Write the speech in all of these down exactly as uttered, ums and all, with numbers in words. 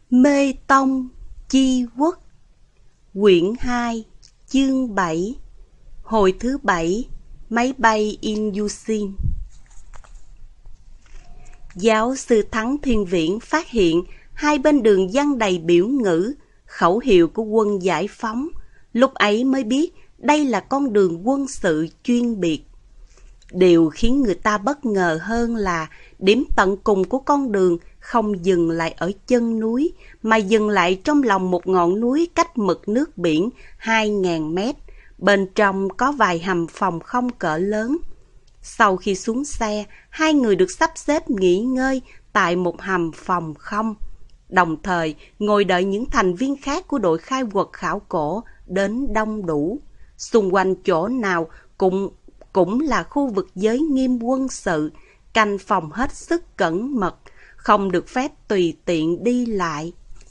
Mê Tông Chi Quốc, quyển hai, chương bảy, hồi thứ bảy, máy bay Ilyushin. Giáo sư Thắng Thiên Viễn phát hiện hai bên đường giăng đầy biểu ngữ, khẩu hiệu của quân giải phóng. Lúc ấy mới biết đây là con đường quân sự chuyên biệt. Điều khiến người ta bất ngờ hơn là điểm tận cùng của con đường không dừng lại ở chân núi, mà dừng lại trong lòng một ngọn núi cách mực nước biển hai nghìn mét. Bên trong có vài hầm phòng không cỡ lớn. Sau khi xuống xe, hai người được sắp xếp nghỉ ngơi tại một hầm phòng không, đồng thời ngồi đợi những thành viên khác của đội khai quật khảo cổ đến đông đủ. Xung quanh chỗ nào cũng cũng là khu vực giới nghiêm quân sự, canh phòng hết sức cẩn mật, không được phép tùy tiện đi lại.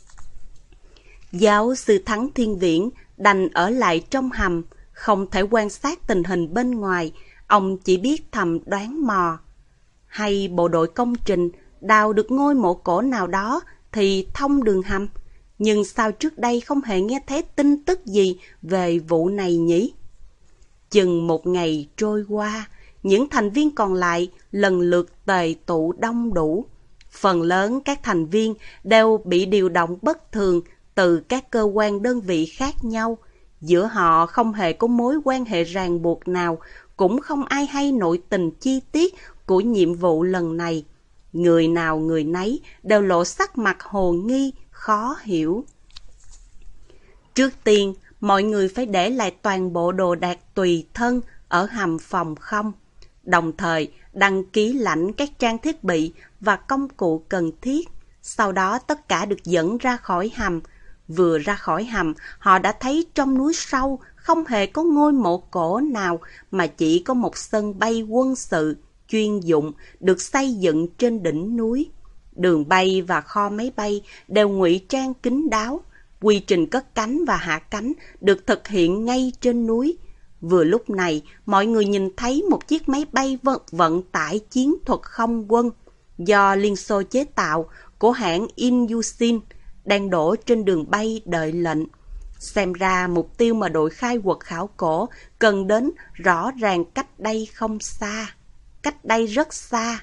Giáo sư Thắng Thiên Viễn đành ở lại trong hầm, không thể quan sát tình hình bên ngoài, ông chỉ biết thầm đoán mò. Hay bộ đội công trình đào được ngôi mộ cổ nào đó thì thông đường hầm, nhưng sao trước đây không hề nghe thấy tin tức gì về vụ này nhỉ? Chừng một ngày trôi qua, những thành viên còn lại lần lượt tề tụ đông đủ. Phần lớn các thành viên đều bị điều động bất thường từ các cơ quan đơn vị khác nhau. Giữa họ không hề có mối quan hệ ràng buộc nào, cũng không ai hay nội tình chi tiết của nhiệm vụ lần này. Người nào người nấy đều lộ sắc mặt hồ nghi, khó hiểu. Trước tiên, mọi người phải để lại toàn bộ đồ đạc tùy thân ở hầm phòng không, đồng thời đăng ký lãnh các trang thiết bị và công cụ cần thiết. Sau đó tất cả được dẫn ra khỏi hầm. Vừa ra khỏi hầm, họ đã thấy trong núi sâu không hề có ngôi mộ cổ nào, mà chỉ có một sân bay quân sự chuyên dụng được xây dựng trên đỉnh núi. Đường bay và kho máy bay đều ngụy trang kín đáo. Quy trình cất cánh và hạ cánh được thực hiện ngay trên núi. Vừa lúc này, mọi người nhìn thấy một chiếc máy bay vận, vận tải chiến thuật không quân do Liên Xô chế tạo của hãng Ilyushin đang đổ trên đường bay đợi lệnh. Xem ra mục tiêu mà đội khai quật khảo cổ cần đến rõ ràng cách đây không xa, cách đây rất xa.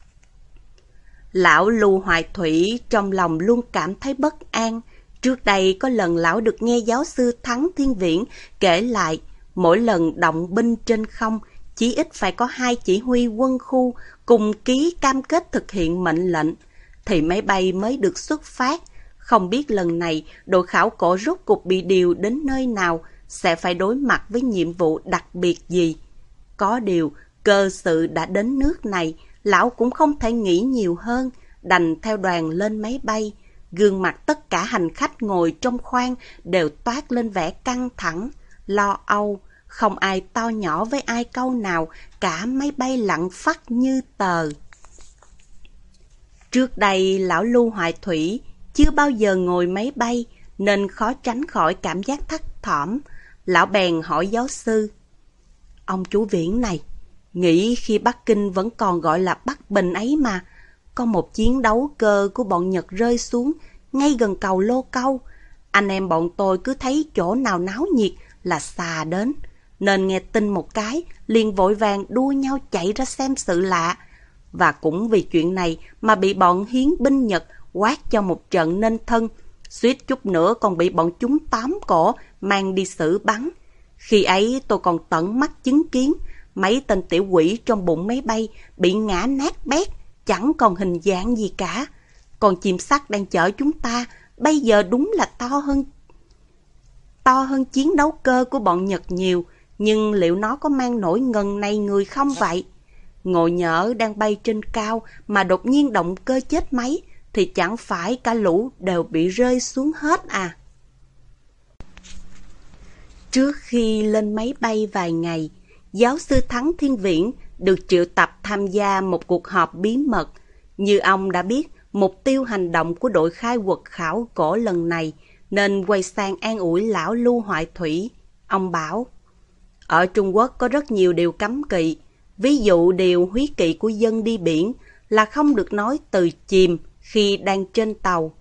Lão Lưu Hoài Thủy trong lòng luôn cảm thấy bất an. Trước đây có lần lão được nghe giáo sư Thắng Thiên Viễn kể lại, mỗi lần động binh trên không, chí ít phải có hai chỉ huy quân khu cùng ký cam kết thực hiện mệnh lệnh, thì máy bay mới được xuất phát. Không biết lần này đội khảo cổ rốt cuộc bị điều đến nơi nào, sẽ phải đối mặt với nhiệm vụ đặc biệt gì. Có điều, cơ sự đã đến nước này, lão cũng không thể nghĩ nhiều hơn, đành theo đoàn lên máy bay. Gương mặt tất cả hành khách ngồi trong khoang đều toát lên vẻ căng thẳng, lo âu, không ai to nhỏ với ai câu nào, cả máy bay lặng phắt như tờ. Trước đây lão Lưu Hoài Thủy chưa bao giờ ngồi máy bay nên khó tránh khỏi cảm giác thấp thỏm. Lão bèn hỏi giáo sư: "Ông chú Viễn này, nghĩ khi Bắc Kinh vẫn còn gọi là Bắc Bình ấy mà, có một chiến đấu cơ của bọn Nhật rơi xuống ngay gần cầu Lô Câu. Anh em bọn tôi cứ thấy chỗ nào náo nhiệt là xà đến, nên nghe tin một cái liền vội vàng đua nhau chạy ra xem sự lạ. Và cũng vì chuyện này mà bị bọn hiến binh Nhật quát cho một trận nên thân, suýt chút nữa còn bị bọn chúng tóm cổ mang đi xử bắn. Khi ấy tôi còn tận mắt chứng kiến mấy tên tiểu quỷ trong bụng máy bay bị ngã nát bét, chẳng còn hình dạng gì cả. Còn chim sắt đang chở chúng ta bây giờ đúng là to hơn to hơn chiến đấu cơ của bọn Nhật nhiều, nhưng liệu nó có mang nổi ngần này người không vậy? Ngộ nhỡ đang bay trên cao mà đột nhiên động cơ chết máy thì chẳng phải cả lũ đều bị rơi xuống hết à?" Trước khi lên máy bay vài ngày, giáo sư Thắng Thiên Viễn được triệu tập tham gia một cuộc họp bí mật. Như ông đã biết mục tiêu hành động của đội khai quật khảo cổ lần này, nên quay sang an ủi lão Lưu Hoài Thủy. Ông bảo: "Ở Trung Quốc có rất nhiều điều cấm kỵ. Ví dụ điều húy kỵ của dân đi biển là không được nói từ chìm khi đang trên tàu.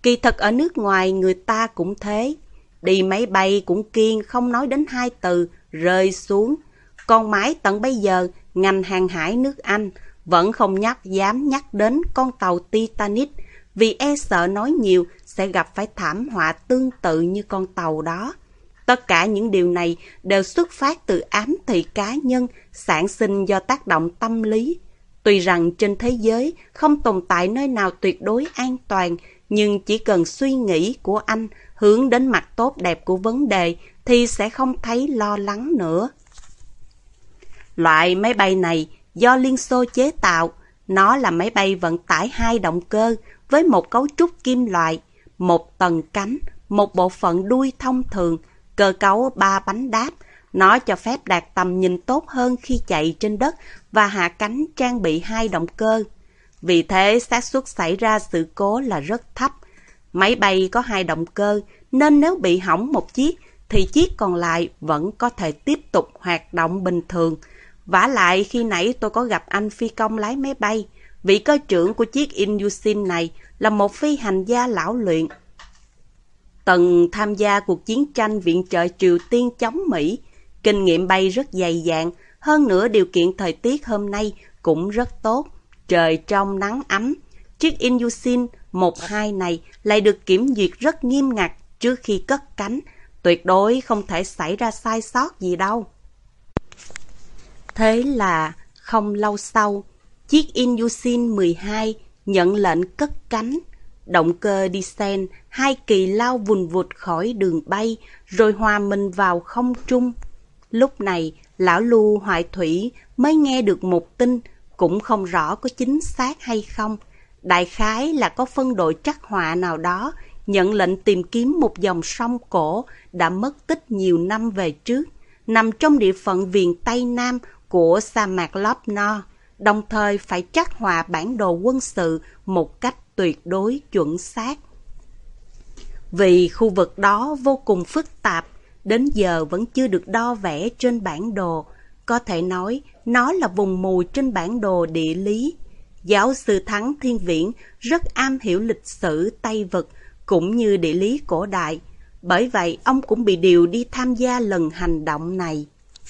Kỳ thật ở nước ngoài người ta cũng thế. Đi máy bay cũng kiêng không nói đến hai từ, rơi xuống. Còn mãi tận bây giờ, ngành hàng hải nước Anh vẫn không nhắc dám nhắc đến con tàu Titanic, vì e sợ nói nhiều sẽ gặp phải thảm họa tương tự như con tàu đó. Tất cả những điều này đều xuất phát từ ám thị cá nhân, sản sinh do tác động tâm lý. Tuy rằng trên thế giới không tồn tại nơi nào tuyệt đối an toàn, nhưng chỉ cần suy nghĩ của anh hướng đến mặt tốt đẹp của vấn đề thì sẽ không thấy lo lắng nữa. Loại máy bay này do Liên Xô chế tạo, nó là máy bay vận tải hai động cơ với một cấu trúc kim loại, một tầng cánh, một bộ phận đuôi thông thường, cơ cấu ba bánh đáp. Nó cho phép đạt tầm nhìn tốt hơn khi chạy trên đất và hạ cánh trang bị hai động cơ. Vì thế, xác suất xảy ra sự cố là rất thấp. Máy bay có hai động cơ, nên nếu bị hỏng một chiếc, thì chiếc còn lại vẫn có thể tiếp tục hoạt động bình thường. Vả lại khi nãy tôi có gặp anh phi công lái máy bay. Vị cơ trưởng của chiếc Ilyushin này là một phi hành gia lão luyện, từng tham gia cuộc chiến tranh viện trợ Triều Tiên chống Mỹ. Kinh nghiệm bay rất dày dạn, hơn nữa điều kiện thời tiết hôm nay cũng rất tốt, trời trong nắng ấm. Chiếc Ilyushin một hai này lại được kiểm duyệt rất nghiêm ngặt trước khi cất cánh, tuyệt đối không thể xảy ra sai sót gì đâu. Thế là không lâu sau, chiếc Ilyushin mười hai nhận lệnh cất cánh. Động cơ diesel hai kỳ lao vùn vụt khỏi đường bay rồi hòa mình vào không trung. Lúc này, lão Lưu Hoại Thủy mới nghe được một tin, cũng không rõ có chính xác hay không. Đại khái là có phân đội trắc họa nào đó nhận lệnh tìm kiếm một dòng sông cổ đã mất tích nhiều năm về trước, nằm trong địa phận viền Tây Nam của sa mạc Lobno, đồng thời phải trắc họa bản đồ quân sự một cách tuyệt đối chuẩn xác. Vì khu vực đó vô cùng phức tạp, đến giờ vẫn chưa được đo vẽ trên bản đồ, có thể nói nó là vùng mù trên bản đồ địa lý. Giáo sư Thắng Thiên Viễn rất am hiểu lịch sử Tây Vực cũng như địa lý cổ đại, bởi vậy ông cũng bị điều đi tham gia lần hành động này.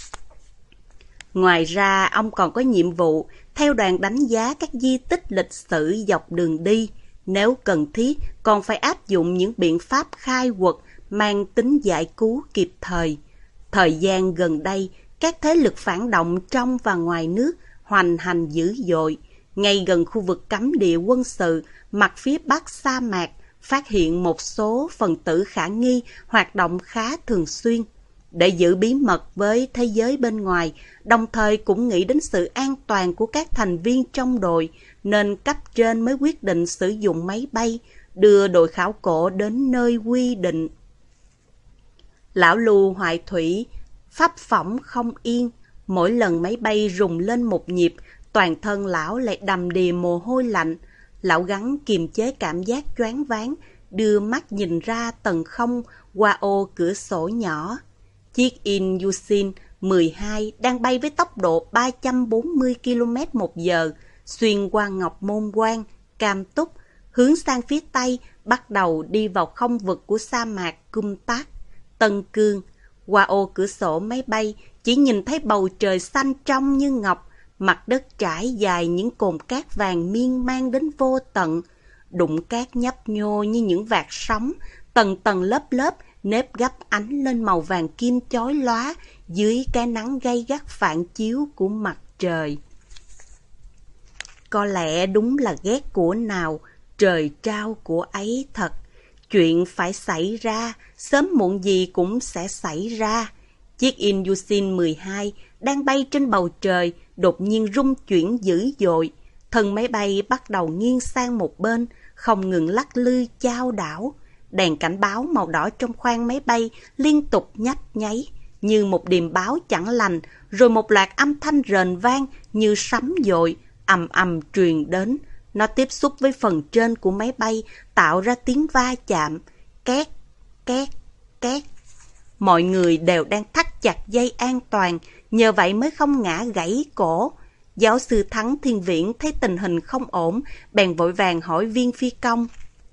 Ngoài ra, ông còn có nhiệm vụ theo đoàn đánh giá các di tích lịch sử dọc đường đi, nếu cần thiết còn phải áp dụng những biện pháp khai quật mang tính giải cứu kịp thời. Thời gian gần đây, các thế lực phản động trong và ngoài nước hoành hành dữ dội. Ngay gần khu vực cấm địa quân sự, mặt phía bắc sa mạc, phát hiện một số phần tử khả nghi hoạt động khá thường xuyên. Để giữ bí mật với thế giới bên ngoài, đồng thời cũng nghĩ đến sự an toàn của các thành viên trong đội, nên cấp trên mới quyết định sử dụng máy bay, đưa đội khảo cổ đến nơi quy định. Lão Lưu Hoại Thủy phấp phỏng không yên, mỗi lần máy bay rùng lên một nhịp, toàn thân lão lại đầm đìa mồ hôi lạnh. Lão gắng kiềm chế cảm giác choáng váng, đưa mắt nhìn ra tầng không qua ô cửa sổ nhỏ. Chiếc Ilyushin mười hai đang bay với tốc độ ba trăm bốn mươi ki lô mét một giờ, xuyên qua Ngọc Môn Quan, Cam Túc, hướng sang phía Tây, bắt đầu đi vào không vực của sa mạc Cung Tác, Tân Cương. Qua ô cửa sổ máy bay, chỉ nhìn thấy bầu trời xanh trong như ngọc, mặt đất trải dài những cồn cát vàng miên man đến vô tận, đụng cát nhấp nhô như những vạt sóng, tầng tầng lớp lớp, nếp gấp ánh lên màu vàng kim chói lóa dưới cái nắng gay gắt phản chiếu của mặt trời. Có lẽ đúng là ghét của nào, trời trao của ấy thật. Chuyện phải xảy ra, sớm muộn gì cũng sẽ xảy ra. Chiếc Ilyushin mười hai đang bay trên bầu trời, đột nhiên rung chuyển dữ dội. Thân máy bay bắt đầu nghiêng sang một bên, không ngừng lắc lư chao đảo. Đèn cảnh báo màu đỏ trong khoang máy bay liên tục nhấp nháy, như một điềm báo chẳng lành, rồi một loạt âm thanh rền vang như sấm dội, ầm ầm truyền đến. Nó tiếp xúc với phần trên của máy bay, tạo ra tiếng va chạm, két, két, két. Mọi người đều đang thắt chặt dây an toàn, nhờ vậy mới không ngã gãy cổ. Giáo sư Thắng Thiên Viễn thấy tình hình không ổn, bèn vội vàng hỏi viên phi công.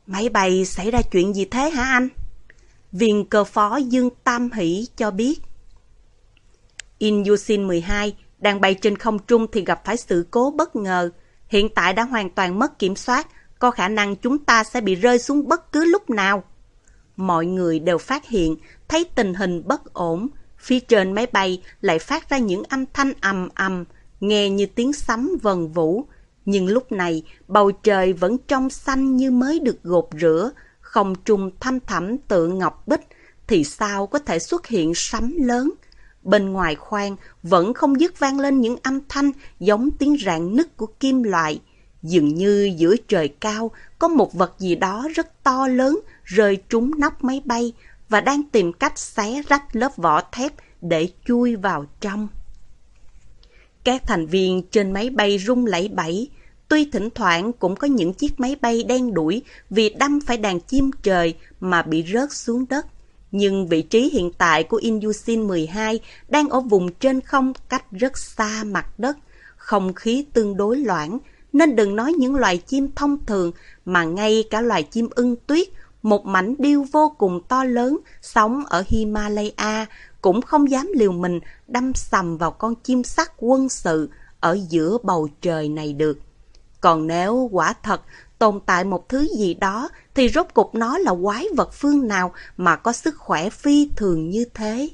Máy bay xảy ra chuyện gì thế hả anh? Viên cơ phó Dương Tam Hỷ cho biết. Ilyushin mười hai đang bay trên không trung thì gặp phải sự cố bất ngờ. Hiện tại đã hoàn toàn mất kiểm soát, có khả năng chúng ta sẽ bị rơi xuống bất cứ lúc nào. Mọi người đều phát hiện, thấy tình hình bất ổn. Phía trên máy bay lại phát ra những âm thanh ầm ầm, nghe như tiếng sấm vần vũ. Nhưng lúc này, bầu trời vẫn trong xanh như mới được gột rửa, không trung thăm thẳm tựa ngọc bích, thì sao có thể xuất hiện sấm lớn. Bên ngoài khoang vẫn không dứt vang lên những âm thanh giống tiếng rạn nứt của kim loại. Dường như giữa trời cao có một vật gì đó rất to lớn rơi trúng nóc máy bay và đang tìm cách xé rách lớp vỏ thép để chui vào trong. Các thành viên trên máy bay rung lẩy bẩy. Tuy thỉnh thoảng cũng có những chiếc máy bay đen đủi vì đâm phải đàn chim trời mà bị rớt xuống đất. Nhưng vị trí hiện tại của Ilyushin mười hai đang ở vùng trên không cách rất xa mặt đất. Không khí tương đối loãng, nên đừng nói những loài chim thông thường mà ngay cả loài chim ưng tuyết, một mảnh điêu vô cùng to lớn sống ở Himalaya, cũng không dám liều mình đâm sầm vào con chim sắt quân sự ở giữa bầu trời này được. Còn nếu quả thật tồn tại một thứ gì đó thì rốt cục nó là quái vật phương nào mà có sức khỏe phi thường như thế.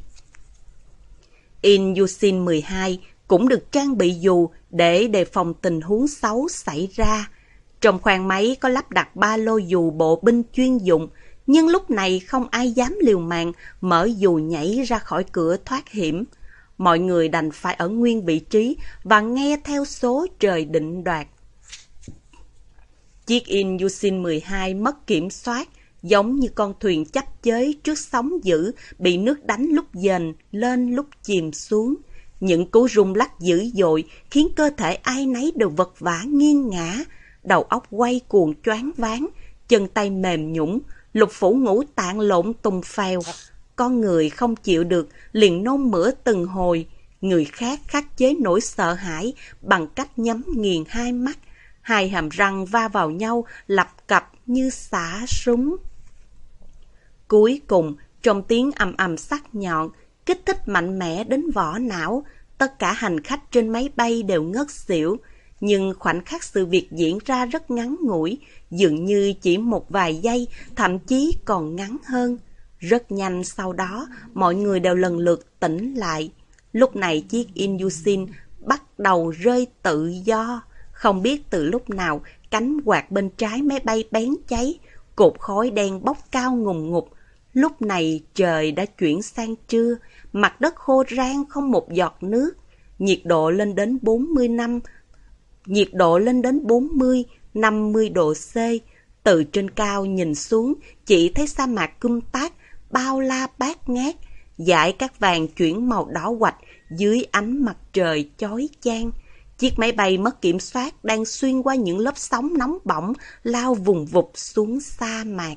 Ilyushin mười hai cũng được trang bị dù để đề phòng tình huống xấu xảy ra. Trong khoang máy có lắp đặt ba lô dù bộ binh chuyên dụng, nhưng lúc này không ai dám liều mạng mở dù nhảy ra khỏi cửa thoát hiểm. Mọi người đành phải ở nguyên vị trí và nghe theo số trời định đoạt. Chiếc Ilyushin mười hai mất kiểm soát, giống như con thuyền chấp chới trước sóng dữ bị nước đánh lúc dền lên lúc chìm xuống. Những cú rung lắc dữ dội khiến cơ thể ai nấy đều vật vã nghiêng ngã, đầu óc quay cuồng choáng váng, chân tay mềm nhũn, lục phủ ngũ tạng lộn tùng phèo. Con người không chịu được liền nôn mửa từng hồi, người khác khắc chế nỗi sợ hãi bằng cách nhắm nghiền hai mắt, hai hàm răng va vào nhau lập cập như xả súng. Cuối cùng, trong tiếng ầm ầm sắc nhọn, kích thích mạnh mẽ đến vỏ não, tất cả hành khách trên máy bay đều ngất xỉu. Nhưng khoảnh khắc sự việc diễn ra rất ngắn ngủi, dường như chỉ một vài giây, thậm chí còn ngắn hơn. Rất nhanh sau đó, mọi người đều lần lượt tỉnh lại. Lúc này chiếc Ilyushin bắt đầu rơi tự do. Không biết từ lúc nào, cánh quạt bên trái máy bay bén cháy, cột khói đen bốc cao ngùn ngụt. Lúc này trời đã chuyển sang trưa, mặt đất khô rang không một giọt nước. Nhiệt độ lên đến bốn mươi năm, nhiệt độ lên đến bốn mươi, năm mươi độ C. Từ trên cao nhìn xuống, chỉ thấy sa mạc Cum Tác bao la bát ngát, dải cát vàng chuyển màu đỏ quạch dưới ánh mặt trời chói chang. Chiếc máy bay mất kiểm soát đang xuyên qua những lớp sóng nóng bỏng, lao vùng vụt xuống sa mạc.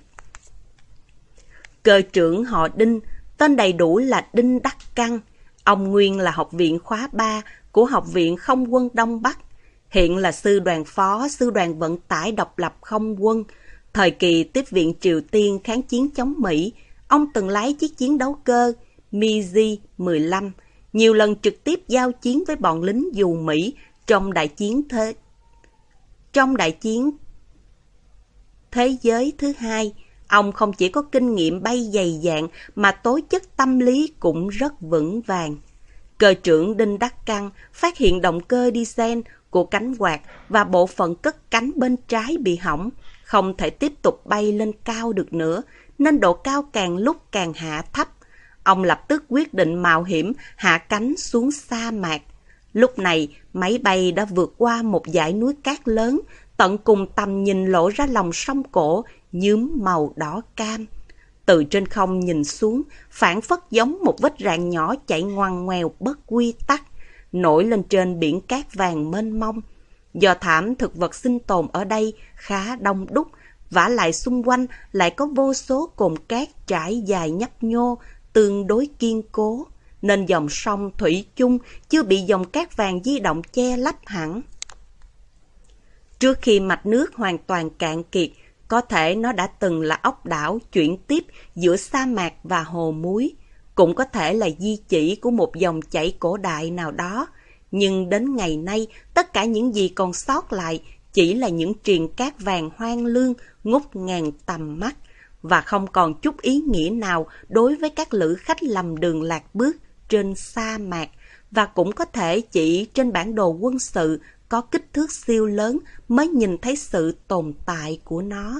Cơ trưởng họ Đinh, tên đầy đủ là Đinh Đắc Căng. Ông nguyên là học viện khóa ba của Học viện Không quân Đông Bắc. Hiện là sư đoàn phó sư đoàn vận tải độc lập không quân. Thời kỳ tiếp viện Triều Tiên kháng chiến chống Mỹ, ông từng lái chiếc chiến đấu cơ Mi mười lăm, nhiều lần trực tiếp giao chiến với bọn lính dù Mỹ trong đại chiến thế trong đại chiến thế giới thứ hai. Ông không chỉ có kinh nghiệm bay dày dạn mà tố chất tâm lý cũng rất vững vàng. Cơ trưởng Đinh Đắc Căng phát hiện động cơ diesel của cánh quạt và bộ phận cất cánh bên trái bị hỏng, không thể tiếp tục bay lên cao được nữa, nên độ cao càng lúc càng hạ thấp. Ông lập tức quyết định mạo hiểm hạ cánh xuống sa mạc. Lúc này, máy bay đã vượt qua một dãy núi cát lớn, tận cùng tầm nhìn lộ ra lòng sông cổ nhuốm màu đỏ cam. Từ trên không nhìn xuống, phảng phất giống một vết rạn nhỏ chạy ngoằn ngoèo bất quy tắc, nổi lên trên biển cát vàng mênh mông. Do thảm thực vật sinh tồn ở đây khá đông đúc, vả lại xung quanh lại có vô số cồn cát trải dài nhấp nhô, tương đối kiên cố, nên dòng sông thủy chung chưa bị dòng cát vàng di động che lấp hẳn. Trước khi mạch nước hoàn toàn cạn kiệt, Có thể nó đã từng là ốc đảo chuyển tiếp giữa sa mạc và hồ muối, cũng có thể là di chỉ của một dòng chảy cổ đại nào đó. Nhưng đến ngày nay, tất cả những gì còn sót lại chỉ là những triền cát vàng hoang lương ngút ngàn tầm mắt, và không còn chút ý nghĩa nào đối với các lữ khách lầm đường lạc bước trên sa mạc, và cũng có thể chỉ trên bản đồ quân sự có kích thước siêu lớn mới nhìn thấy sự tồn tại của nó.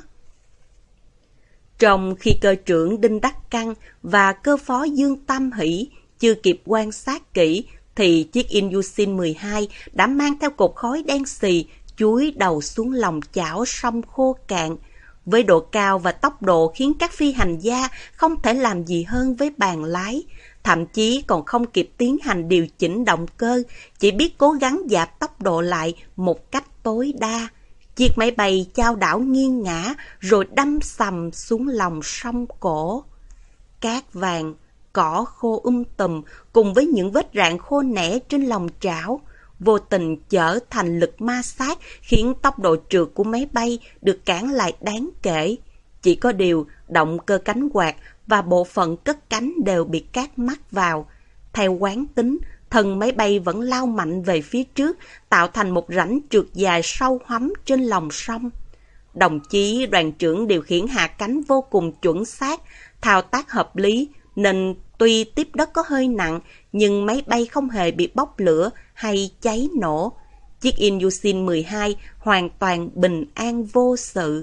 Trong khi cơ trưởng Đinh Đắc Căn và cơ phó Dương Tam Hỷ chưa kịp quan sát kỹ, thì chiếc Ilyushin mười hai đã mang theo cột khói đen xì chúi đầu xuống lòng chảo sông khô cạn. Với độ cao và tốc độ khiến các phi hành gia không thể làm gì hơn với bàn lái, thậm chí còn không kịp tiến hành điều chỉnh động cơ, chỉ biết cố gắng giảm tốc độ lại một cách tối đa. Chiếc máy bay chao đảo nghiêng ngã rồi đâm sầm xuống lòng sông cổ. Cát vàng, cỏ khô um tùm cùng với những vết rạn khô nẻ trên lòng chảo vô tình trở thành lực ma sát, khiến tốc độ trượt của máy bay được cản lại đáng kể. Chỉ có điều động cơ cánh quạt và bộ phận cất cánh đều bị cát mắc vào. Theo quán tính, thân máy bay vẫn lao mạnh về phía trước, tạo thành một rãnh trượt dài sâu hoắm trên lòng sông. Đồng chí đoàn trưởng điều khiển hạ cánh vô cùng chuẩn xác, thao tác hợp lý, nên tuy tiếp đất có hơi nặng, nhưng máy bay không hề bị bốc lửa hay cháy nổ. Chiếc Ilyushin mười hai hoàn toàn bình an vô sự.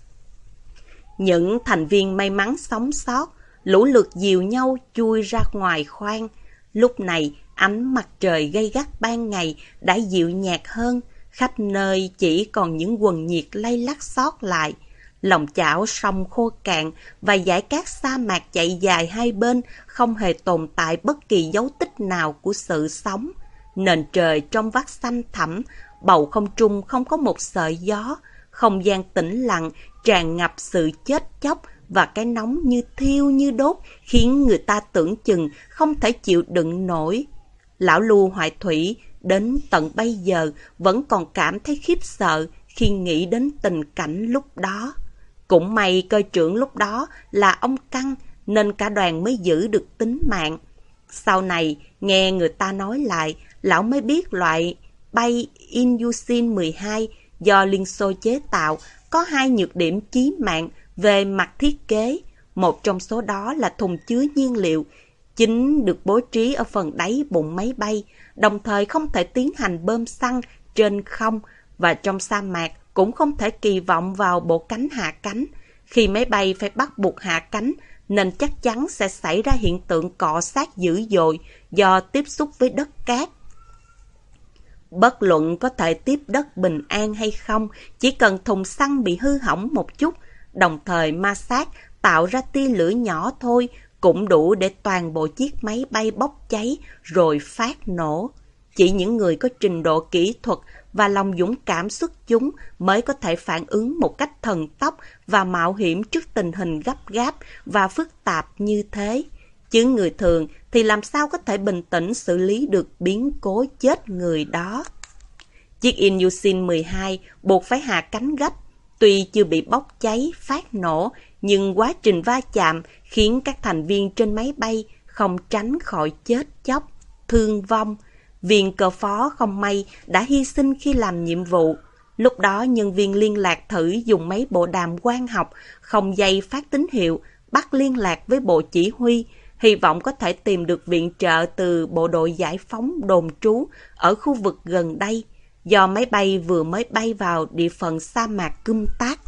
Những thành viên may mắn sống sót, lũ lượt dìu nhau chui ra ngoài khoang. Lúc này, ánh mặt trời gay gắt ban ngày đã dịu nhạt hơn, khắp nơi chỉ còn những quần nhiệt lay lắc sót lại. Lòng chảo sông khô cạn và dải cát sa mạc chạy dài hai bên không hề tồn tại bất kỳ dấu tích nào của sự sống. Nền trời trong vắt xanh thẳm, bầu không trung không có một sợi gió, không gian tĩnh lặng tràn ngập sự chết chóc và cái nóng như thiêu như đốt, khiến người ta tưởng chừng không thể chịu đựng nổi. Lão Lưu Hoại Thủy đến tận bây giờ vẫn còn cảm thấy khiếp sợ khi nghĩ đến tình cảnh lúc đó. Cũng may cơ trưởng lúc đó là ông Căn, nên cả đoàn mới giữ được tính mạng. Sau này, nghe người ta nói lại, lão mới biết loại bay Ilyushin mười hai do Liên Xô chế tạo có hai nhược điểm chí mạng về mặt thiết kế. Một trong số đó là thùng chứa nhiên liệu chính được bố trí ở phần đáy bụng máy bay, đồng thời không thể tiến hành bơm xăng trên không, và trong sa mạc cũng không thể kỳ vọng vào bộ cánh hạ cánh. Khi máy bay phải bắt buộc hạ cánh, nên chắc chắn sẽ xảy ra hiện tượng cọ sát dữ dội do tiếp xúc với đất cát. Bất luận có thể tiếp đất bình an hay không, chỉ cần thùng xăng bị hư hỏng một chút, đồng thời ma sát tạo ra tia lửa nhỏ thôi, cũng đủ để toàn bộ chiếc máy bay bốc cháy rồi phát nổ. Chỉ những người có trình độ kỹ thuật và lòng dũng cảm xuất chúng mới có thể phản ứng một cách thần tốc và mạo hiểm trước tình hình gấp gáp và phức tạp như thế. Chứ người thường thì làm sao có thể bình tĩnh xử lý được biến cố chết người đó. Chiếc Ilyushin mười hai buộc phải hạ cánh gấp. Tuy chưa bị bốc cháy, phát nổ, nhưng quá trình va chạm khiến các thành viên trên máy bay không tránh khỏi chết chóc, thương vong. Viên cờ phó không may đã hy sinh khi làm nhiệm vụ. Lúc đó nhân viên liên lạc thử dùng mấy bộ đàm quang học không dây phát tín hiệu, bắt liên lạc với bộ chỉ huy, hy vọng có thể tìm được viện trợ từ bộ đội giải phóng đồn trú ở khu vực gần đây, do máy bay vừa mới bay vào địa phận sa mạc Cum Tác,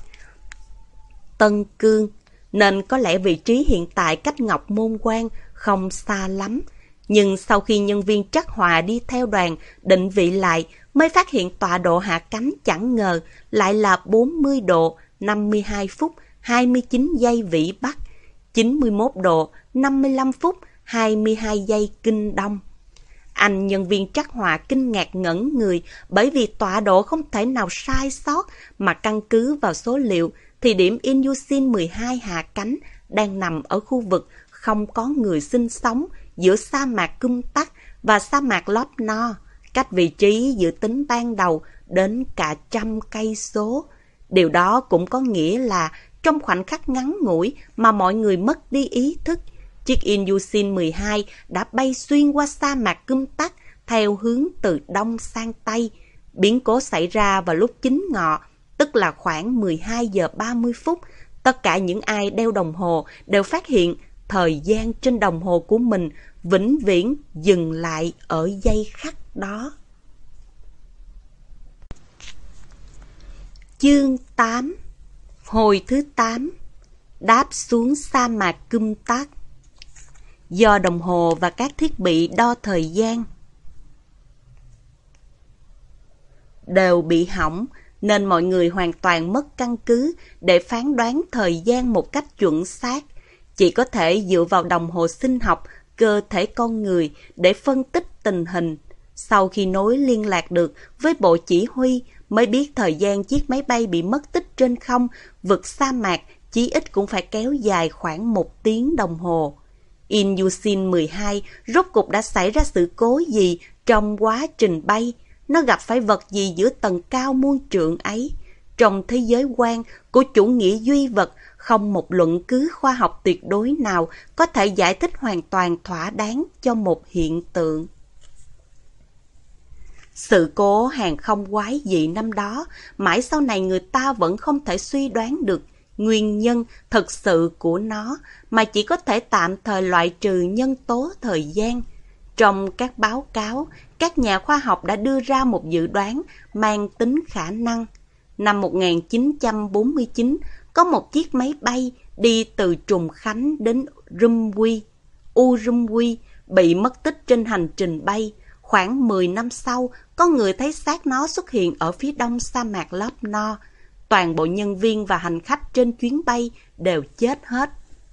Tân Cương, nên có lẽ vị trí hiện tại cách Ngọc Môn Quan không xa lắm. Nhưng sau khi nhân viên Trắc Hòa đi theo đoàn định vị lại, mới phát hiện tọa độ hạ cánh chẳng ngờ lại là bốn mươi độ năm mươi hai phút hai mươi chín giây Vĩ Bắc, chín mươi mốt độ năm mươi lăm phút hai mươi hai giây Kinh Đông. Anh nhân viên Trắc Hòa kinh ngạc ngẩn người, bởi vì tọa độ không thể nào sai sót, mà căn cứ vào số liệu thì điểm Ilyushin mười hai hạ cánh đang nằm ở khu vực không có người sinh sống, giữa sa mạc Cum Tắc và sa mạc Lop No, cách vị trí dự tính ban đầu đến cả trăm cây số. Điều đó cũng có nghĩa là trong khoảnh khắc ngắn ngủi mà mọi người mất đi ý thức, chiếc Ilyushin mười hai đã bay xuyên qua sa mạc Cum Tắc theo hướng từ đông sang tây. Biến cố xảy ra vào lúc chính ngọ, tức là khoảng mười hai giờ ba mươi phút. Tất cả những ai đeo đồng hồ đều phát hiện thời gian trên đồng hồ của mình vĩnh viễn dừng lại ở giây khắc đó. Chương tám. Hồi thứ tám. Đáp xuống sa mạc Cum Tắc. Do đồng hồ và các thiết bị đo thời gian đều bị hỏng, nên mọi người hoàn toàn mất căn cứ để phán đoán thời gian một cách chuẩn xác. Chỉ có thể dựa vào đồng hồ sinh học cơ thể con người để phân tích tình hình. Sau khi nối liên lạc được với bộ chỉ huy, mới biết thời gian chiếc máy bay bị mất tích trên không vượt sa mạc chí ít cũng phải kéo dài khoảng một tiếng đồng hồ. Ilyushin mười hai rốt cục đã xảy ra sự cố gì trong quá trình bay? Nó gặp phải vật gì giữa tầng cao muôn trượng ấy? Trong thế giới quan của chủ nghĩa duy vật, không một luận cứ khoa học tuyệt đối nào có thể giải thích hoàn toàn thỏa đáng cho một hiện tượng. Sự cố hàng không quái dị năm đó, mãi sau này người ta vẫn không thể suy đoán được nguyên nhân thực sự của nó, mà chỉ có thể tạm thời loại trừ nhân tố thời gian. Trong các báo cáo, các nhà khoa học đã đưa ra một dự đoán mang tính khả năng. Năm một nghìn chín trăm bốn mươi chín, có một chiếc máy bay đi từ Trùng Khánh đến Urumqi, Urumqi bị mất tích trên hành trình bay. Khoảng mười năm sau, có người thấy xác nó xuất hiện ở phía đông sa mạc Lopno. Toàn bộ nhân viên và hành khách trên chuyến bay đều chết hết.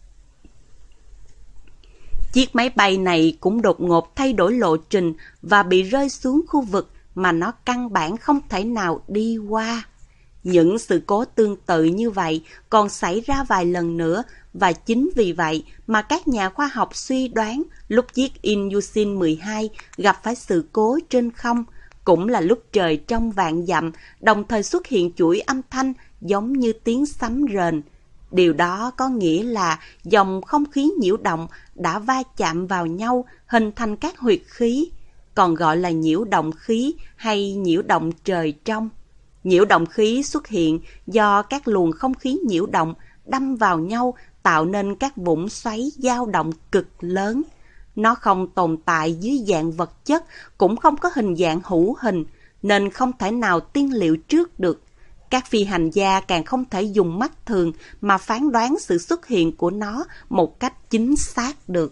Chiếc máy bay này cũng đột ngột thay đổi lộ trình và bị rơi xuống khu vực mà nó căn bản không thể nào đi qua. Những sự cố tương tự như vậy còn xảy ra vài lần nữa, và chính vì vậy mà các nhà khoa học suy đoán lúc chiếc Ilyushin mười hai gặp phải sự cố trên không, cũng là lúc trời trong vạn dặm đồng thời xuất hiện chuỗi âm thanh giống như tiếng sấm rền. Điều đó có nghĩa là dòng không khí nhiễu động đã va chạm vào nhau hình thành các huyệt khí, còn gọi là nhiễu động khí hay nhiễu động trời trong. Nhiễu động khí xuất hiện do các luồng không khí nhiễu động đâm vào nhau tạo nên các vũng xoáy dao động cực lớn. Nó không tồn tại dưới dạng vật chất, cũng không có hình dạng hữu hình, nên không thể nào tiên liệu trước được. Các phi hành gia càng không thể dùng mắt thường mà phán đoán sự xuất hiện của nó một cách chính xác được.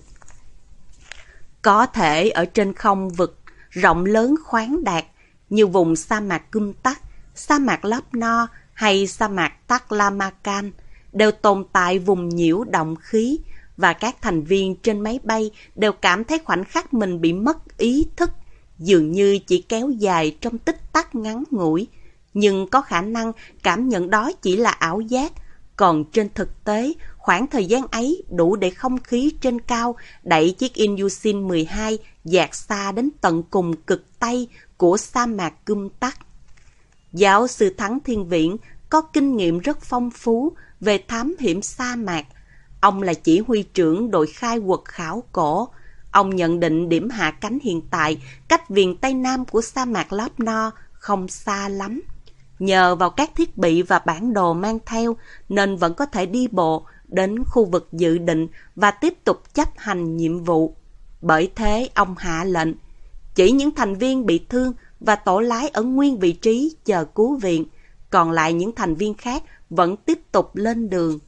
Có thể ở trên không vực rộng lớn khoáng đạt như vùng sa mạc Cum Tắc, sa mạc Lopno hay sa mạc Taklamakan đều tồn tại vùng nhiễu động khí, và các thành viên trên máy bay đều cảm thấy khoảnh khắc mình bị mất ý thức dường như chỉ kéo dài trong tích tắc ngắn ngủi. Nhưng có khả năng cảm nhận đó chỉ là ảo giác, còn trên thực tế khoảng thời gian ấy đủ để không khí trên cao đẩy chiếc Ilyushin mười hai dạt xa đến tận cùng cực tây của sa mạc Cum Tắc. Giáo sư Thắng Thiên Viễn có kinh nghiệm rất phong phú về thám hiểm sa mạc. Ông là chỉ huy trưởng đội khai quật khảo cổ. Ông nhận định điểm hạ cánh hiện tại cách viền Tây Nam của sa mạc Lopno không xa lắm. Nhờ vào các thiết bị và bản đồ mang theo nên vẫn có thể đi bộ đến khu vực dự định và tiếp tục chấp hành nhiệm vụ. Bởi thế ông hạ lệnh chỉ những thành viên bị thương và tổ lái ở nguyên vị trí chờ cứu viện, còn lại những thành viên khác vẫn tiếp tục lên đường.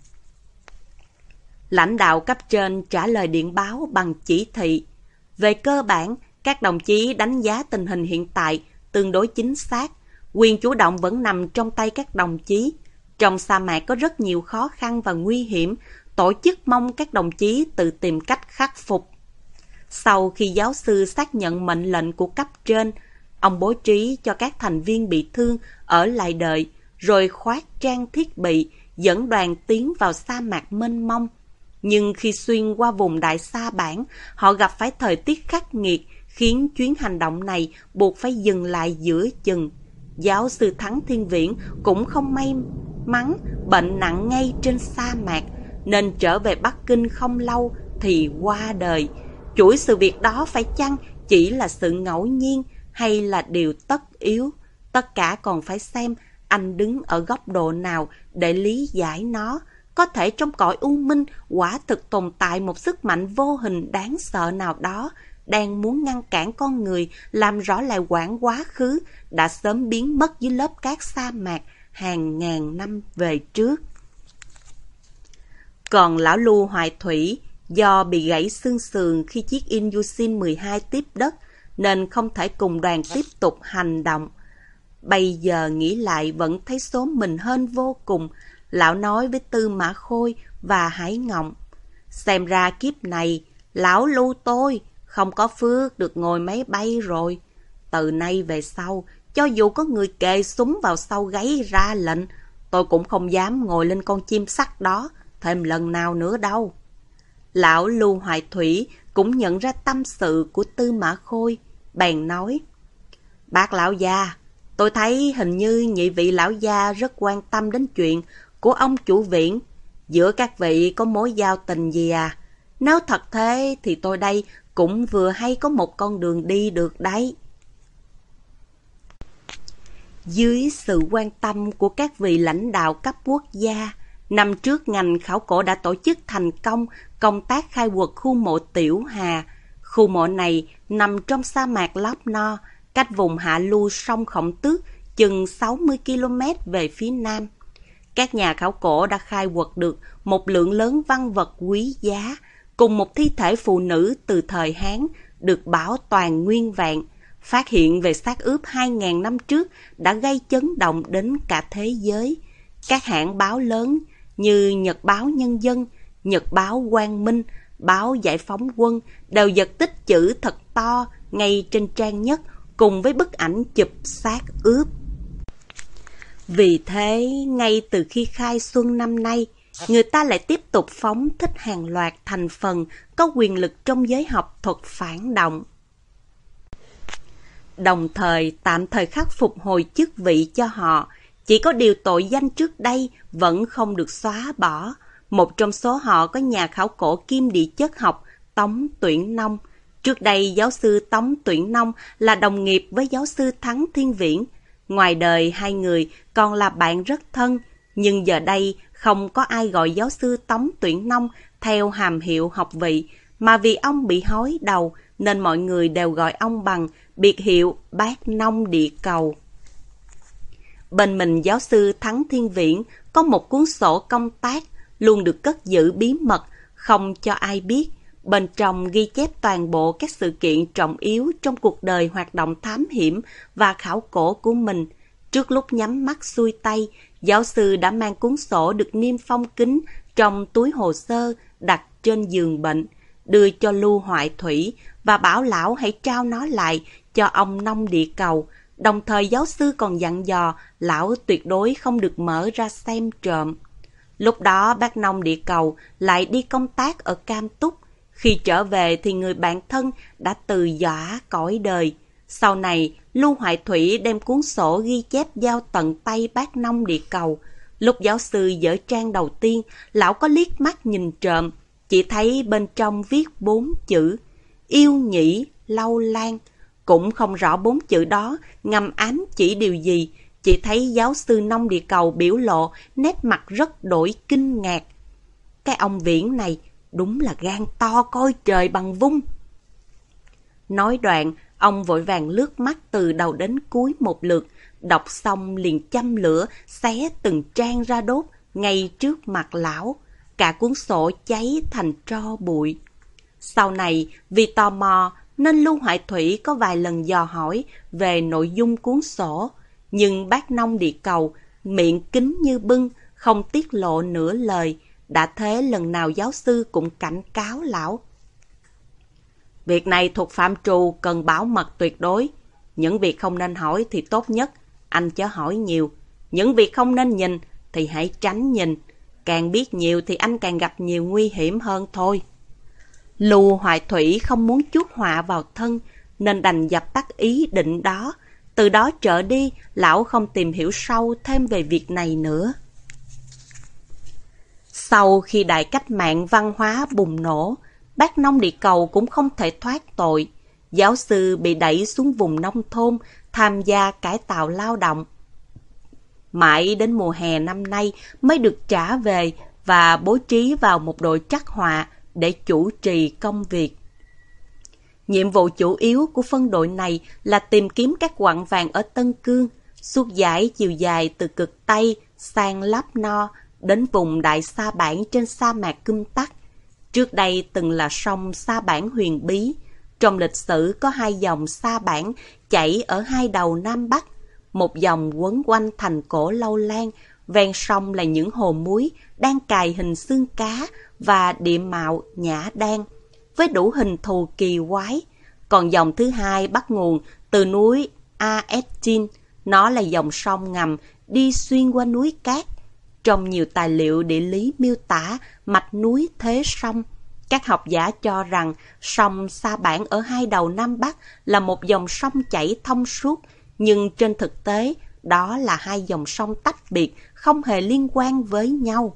Lãnh đạo cấp trên trả lời điện báo bằng chỉ thị. Về cơ bản, các đồng chí đánh giá tình hình hiện tại tương đối chính xác. Quyền chủ động vẫn nằm trong tay các đồng chí. Trong sa mạc có rất nhiều khó khăn và nguy hiểm, tổ chức mong các đồng chí tự tìm cách khắc phục. Sau khi giáo sư xác nhận mệnh lệnh của cấp trên, ông bố trí cho các thành viên bị thương ở lại đợi, rồi khoác trang thiết bị, dẫn đoàn tiến vào sa mạc mênh mông. Nhưng khi xuyên qua vùng Đại Sa Bản, họ gặp phải thời tiết khắc nghiệt, khiến chuyến hành động này buộc phải dừng lại giữa chừng. Giáo sư Thắng Thiên Viễn cũng không may mắn bệnh nặng ngay trên sa mạc, nên trở về Bắc Kinh không lâu thì qua đời. Chuỗi sự việc đó phải chăng chỉ là sự ngẫu nhiên hay là điều tất yếu? Tất cả còn phải xem anh đứng ở góc độ nào để lý giải nó. Có thể trong cõi u minh quả thực tồn tại một sức mạnh vô hình đáng sợ nào đó đang muốn ngăn cản con người làm rõ lại quãng quá khứ đã sớm biến mất dưới lớp cát sa mạc hàng ngàn năm về trước. Còn lão Lưu Hoài Thủy do bị gãy xương sườn khi chiếc Ilyushin mười hai tiếp đất nên không thể cùng đoàn tiếp tục hành động. Bây giờ nghĩ lại vẫn thấy số mình hên vô cùng. Lão nói với Tư Mã Khôi và Hải Ngộng: xem ra kiếp này lão Lưu tôi không có phước được ngồi máy bay rồi. Từ nay về sau, cho dù có người kề súng vào sau gáy ra lệnh, tôi cũng không dám ngồi lên con chim sắt đó thêm lần nào nữa đâu. Lão Lưu Hoài Thủy cũng nhận ra tâm sự của Tư Mã Khôi, bèn nói: bác lão gia, tôi thấy hình như nhị vị lão gia rất quan tâm đến chuyện của ông chủ Viễn. Giữa các vị có mối giao tình gì à? Nếu thật thế thì tôi đây cũng vừa hay có một con đường đi được đấy. Dưới sự quan tâm của các vị lãnh đạo cấp quốc gia, năm trước ngành khảo cổ đã tổ chức thành công công tác khai quật khu mộ Tiểu Hà. Khu mộ này nằm trong sa mạc Lop No, cách vùng hạ lưu sông Khổng Tước chừng sáu mươi ki lô mét về phía nam. Các nhà khảo cổ đã khai quật được một lượng lớn văn vật quý giá, cùng một thi thể phụ nữ từ thời Hán được bảo toàn nguyên vẹn. Phát hiện về xác ướp hai nghìn năm trước đã gây chấn động đến cả thế giới. Các hãng báo lớn như Nhật báo Nhân dân, Nhật báo Quang Minh, báo Giải phóng quân đều giật tích chữ thật to ngay trên trang nhất cùng với bức ảnh chụp xác ướp. Vì thế, ngay từ khi khai xuân năm nay, người ta lại tiếp tục phóng thích hàng loạt thành phần có quyền lực trong giới học thuật phản động. Đồng thời tạm thời khắc phục hồi chức vị cho họ, chỉ có điều tội danh trước đây vẫn không được xóa bỏ. Một trong số họ có nhà khảo cổ kim địa chất học Tống Tuyển Nông. Trước đây giáo sư Tống Tuyển Nông là đồng nghiệp với giáo sư Thắng Thiên Viễn. Ngoài đời hai người còn là bạn rất thân, nhưng giờ đây không có ai gọi giáo sư Tống Tuyển Nông theo hàm hiệu học vị, mà vì ông bị hói đầu nên mọi người đều gọi ông bằng biệt hiệu Bác Nông Địa Cầu. Bên mình giáo sư Thắng Thiên Viễn có một cuốn sổ công tác luôn được cất giữ bí mật, không cho ai biết. Bên trong ghi chép toàn bộ các sự kiện trọng yếu trong cuộc đời hoạt động thám hiểm và khảo cổ của mình. Trước lúc nhắm mắt xuôi tay, giáo sư đã mang cuốn sổ được niêm phong kín trong túi hồ sơ đặt trên giường bệnh, đưa cho Lưu Hoại Thủy và bảo lão hãy trao nó lại cho ông Nông Địa Cầu. Đồng thời giáo sư còn dặn dò lão tuyệt đối không được mở ra xem trộm. Lúc đó bác Nông Địa Cầu lại đi công tác ở Cam Túc. Khi trở về thì người bạn thân đã từ giã cõi đời. Sau này, Lưu Hoại Thủy đem cuốn sổ ghi chép giao tận tay bác Nông Địa Cầu. Lúc giáo sư dở trang đầu tiên, lão có liếc mắt nhìn trộm, chỉ thấy bên trong viết bốn chữ yêu nhĩ lâu lan. Cũng không rõ bốn chữ đó ngầm ám chỉ điều gì, chỉ thấy giáo sư Nông Địa Cầu biểu lộ nét mặt rất đổi kinh ngạc. Cái ông Viễn này đúng là gan to coi trời bằng vung. Nói đoạn, ông vội vàng lướt mắt từ đầu đến cuối một lượt, đọc xong liền châm lửa, xé từng trang ra đốt ngay trước mặt lão. Cả cuốn sổ cháy thành tro bụi. Sau này, vì tò mò nên Lưu Hoại Thủy có vài lần dò hỏi về nội dung cuốn sổ, nhưng bác Nông Địa Cầu miệng kín như bưng, không tiết lộ nửa lời. Đã thế lần nào giáo sư cũng cảnh cáo lão: việc này thuộc phạm trù cần bảo mật tuyệt đối. Những việc không nên hỏi thì tốt nhất anh chớ hỏi nhiều. Những việc không nên nhìn thì hãy tránh nhìn. Càng biết nhiều thì anh càng gặp nhiều nguy hiểm hơn thôi. Lưu Hoại Thủy không muốn chuốc họa vào thân nên đành dập tắt ý định đó. Từ đó trở đi, lão không tìm hiểu sâu thêm về việc này nữa. Sau khi đại cách mạng văn hóa bùng nổ, bác nông địa cầu cũng không thể thoát tội. Giáo sư bị đẩy xuống vùng nông thôn, tham gia cải tạo lao động. Mãi đến mùa hè năm nay mới được trả về và bố trí vào một đội trắc họa để chủ trì công việc. Nhiệm vụ chủ yếu của phân đội này là tìm kiếm các quặng vàng ở Tân Cương, suốt dải chiều dài từ cực Tây sang Láp No đến vùng Đại Sa Bản trên sa mạc Cum Tắc. Trước đây từng là sông Sa Bản huyền bí. Trong lịch sử có hai dòng Sa Bản chảy ở hai đầu Nam Bắc. Một dòng quấn quanh thành cổ Lâu Lan, ven sông là những hồ muối đang cài hình xương cá và địa mạo Nhã Đan, với đủ hình thù kỳ quái. Còn dòng thứ hai bắt nguồn từ núi Aetin, nó là dòng sông ngầm đi xuyên qua núi cát. Trong nhiều tài liệu địa lý miêu tả mạch núi thế sông, các học giả cho rằng sông Sa Bản ở hai đầu Nam Bắc là một dòng sông chảy thông suốt, nhưng trên thực tế đó là hai dòng sông tách biệt, không hề liên quan với nhau.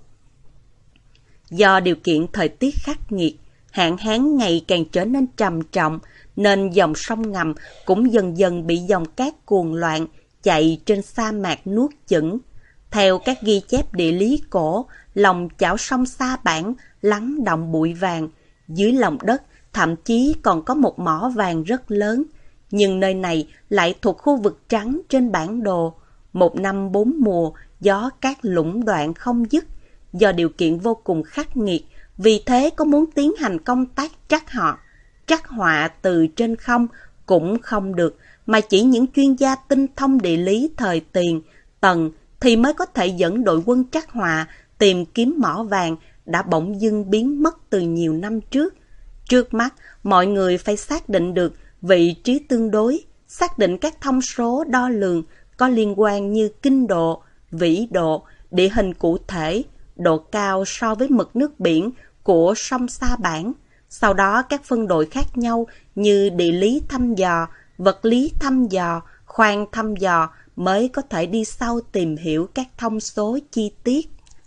Do điều kiện thời tiết khắc nghiệt, hạn hán ngày càng trở nên trầm trọng, nên dòng sông ngầm cũng dần dần bị dòng cát cuồng loạn chạy trên sa mạc nuốt chửng. Theo các ghi chép địa lý cổ, lòng chảo sông Sa Bản lắng đọng bụi vàng. Dưới lòng đất thậm chí còn có một mỏ vàng rất lớn. Nhưng nơi này lại thuộc khu vực trắng trên bản đồ. Một năm bốn mùa, gió cát lũng đoạn không dứt. Do điều kiện vô cùng khắc nghiệt, vì thế có muốn tiến hành công tác trắc họ, trắc họa từ trên không cũng không được, mà chỉ những chuyên gia tinh thông địa lý thời Tiền, Tần thì mới có thể dẫn đội quân trắc họa tìm kiếm mỏ vàng đã bỗng dưng biến mất từ nhiều năm trước. Trước mắt, mọi người phải xác định được vị trí tương đối, xác định các thông số đo lường có liên quan như kinh độ, vĩ độ, địa hình cụ thể, độ cao so với mực nước biển của sông Sa Bản. Sau đó các phân đội khác nhau như địa lý thăm dò, vật lý thăm dò, khoan thăm dò mới có thể đi sâu tìm hiểu các thông số chi tiết.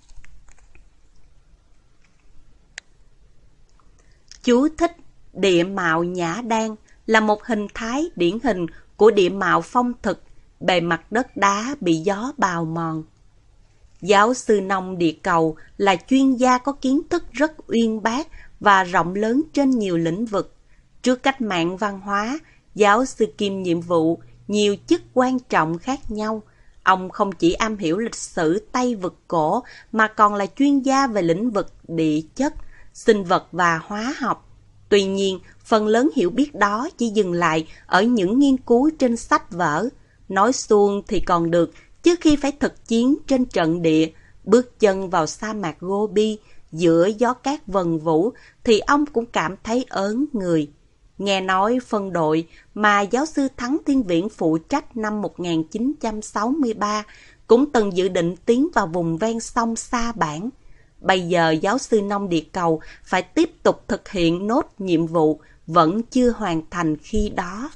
Chú thích: địa mạo Nhã Đan là một hình thái điển hình của địa mạo phong thực, bề mặt đất đá bị gió bào mòn. Giáo sư nông địa cầu là chuyên gia có kiến thức rất uyên bác và rộng lớn trên nhiều lĩnh vực. Trước cách mạng văn hóa, giáo sư kiêm nhiệm vụ nhiều chức quan trọng khác nhau. Ông không chỉ am hiểu lịch sử Tây vực cổ mà còn là chuyên gia về lĩnh vực địa chất, sinh vật và hóa học. Tuy nhiên, phần lớn hiểu biết đó chỉ dừng lại ở những nghiên cứu trên sách vở. Nói suông thì còn được, chứ khi phải thực chiến trên trận địa, bước chân vào sa mạc Gobi giữa gió cát vần vũ thì ông cũng cảm thấy ớn người. Nghe nói phân đội mà giáo sư Thắng Thiên Viễn phụ trách năm một nghìn chín trăm sáu mươi ba cũng từng dự định tiến vào vùng ven sông Sa Bản. Bây giờ giáo sư nông địa cầu phải tiếp tục thực hiện nốt nhiệm vụ vẫn chưa hoàn thành khi đó.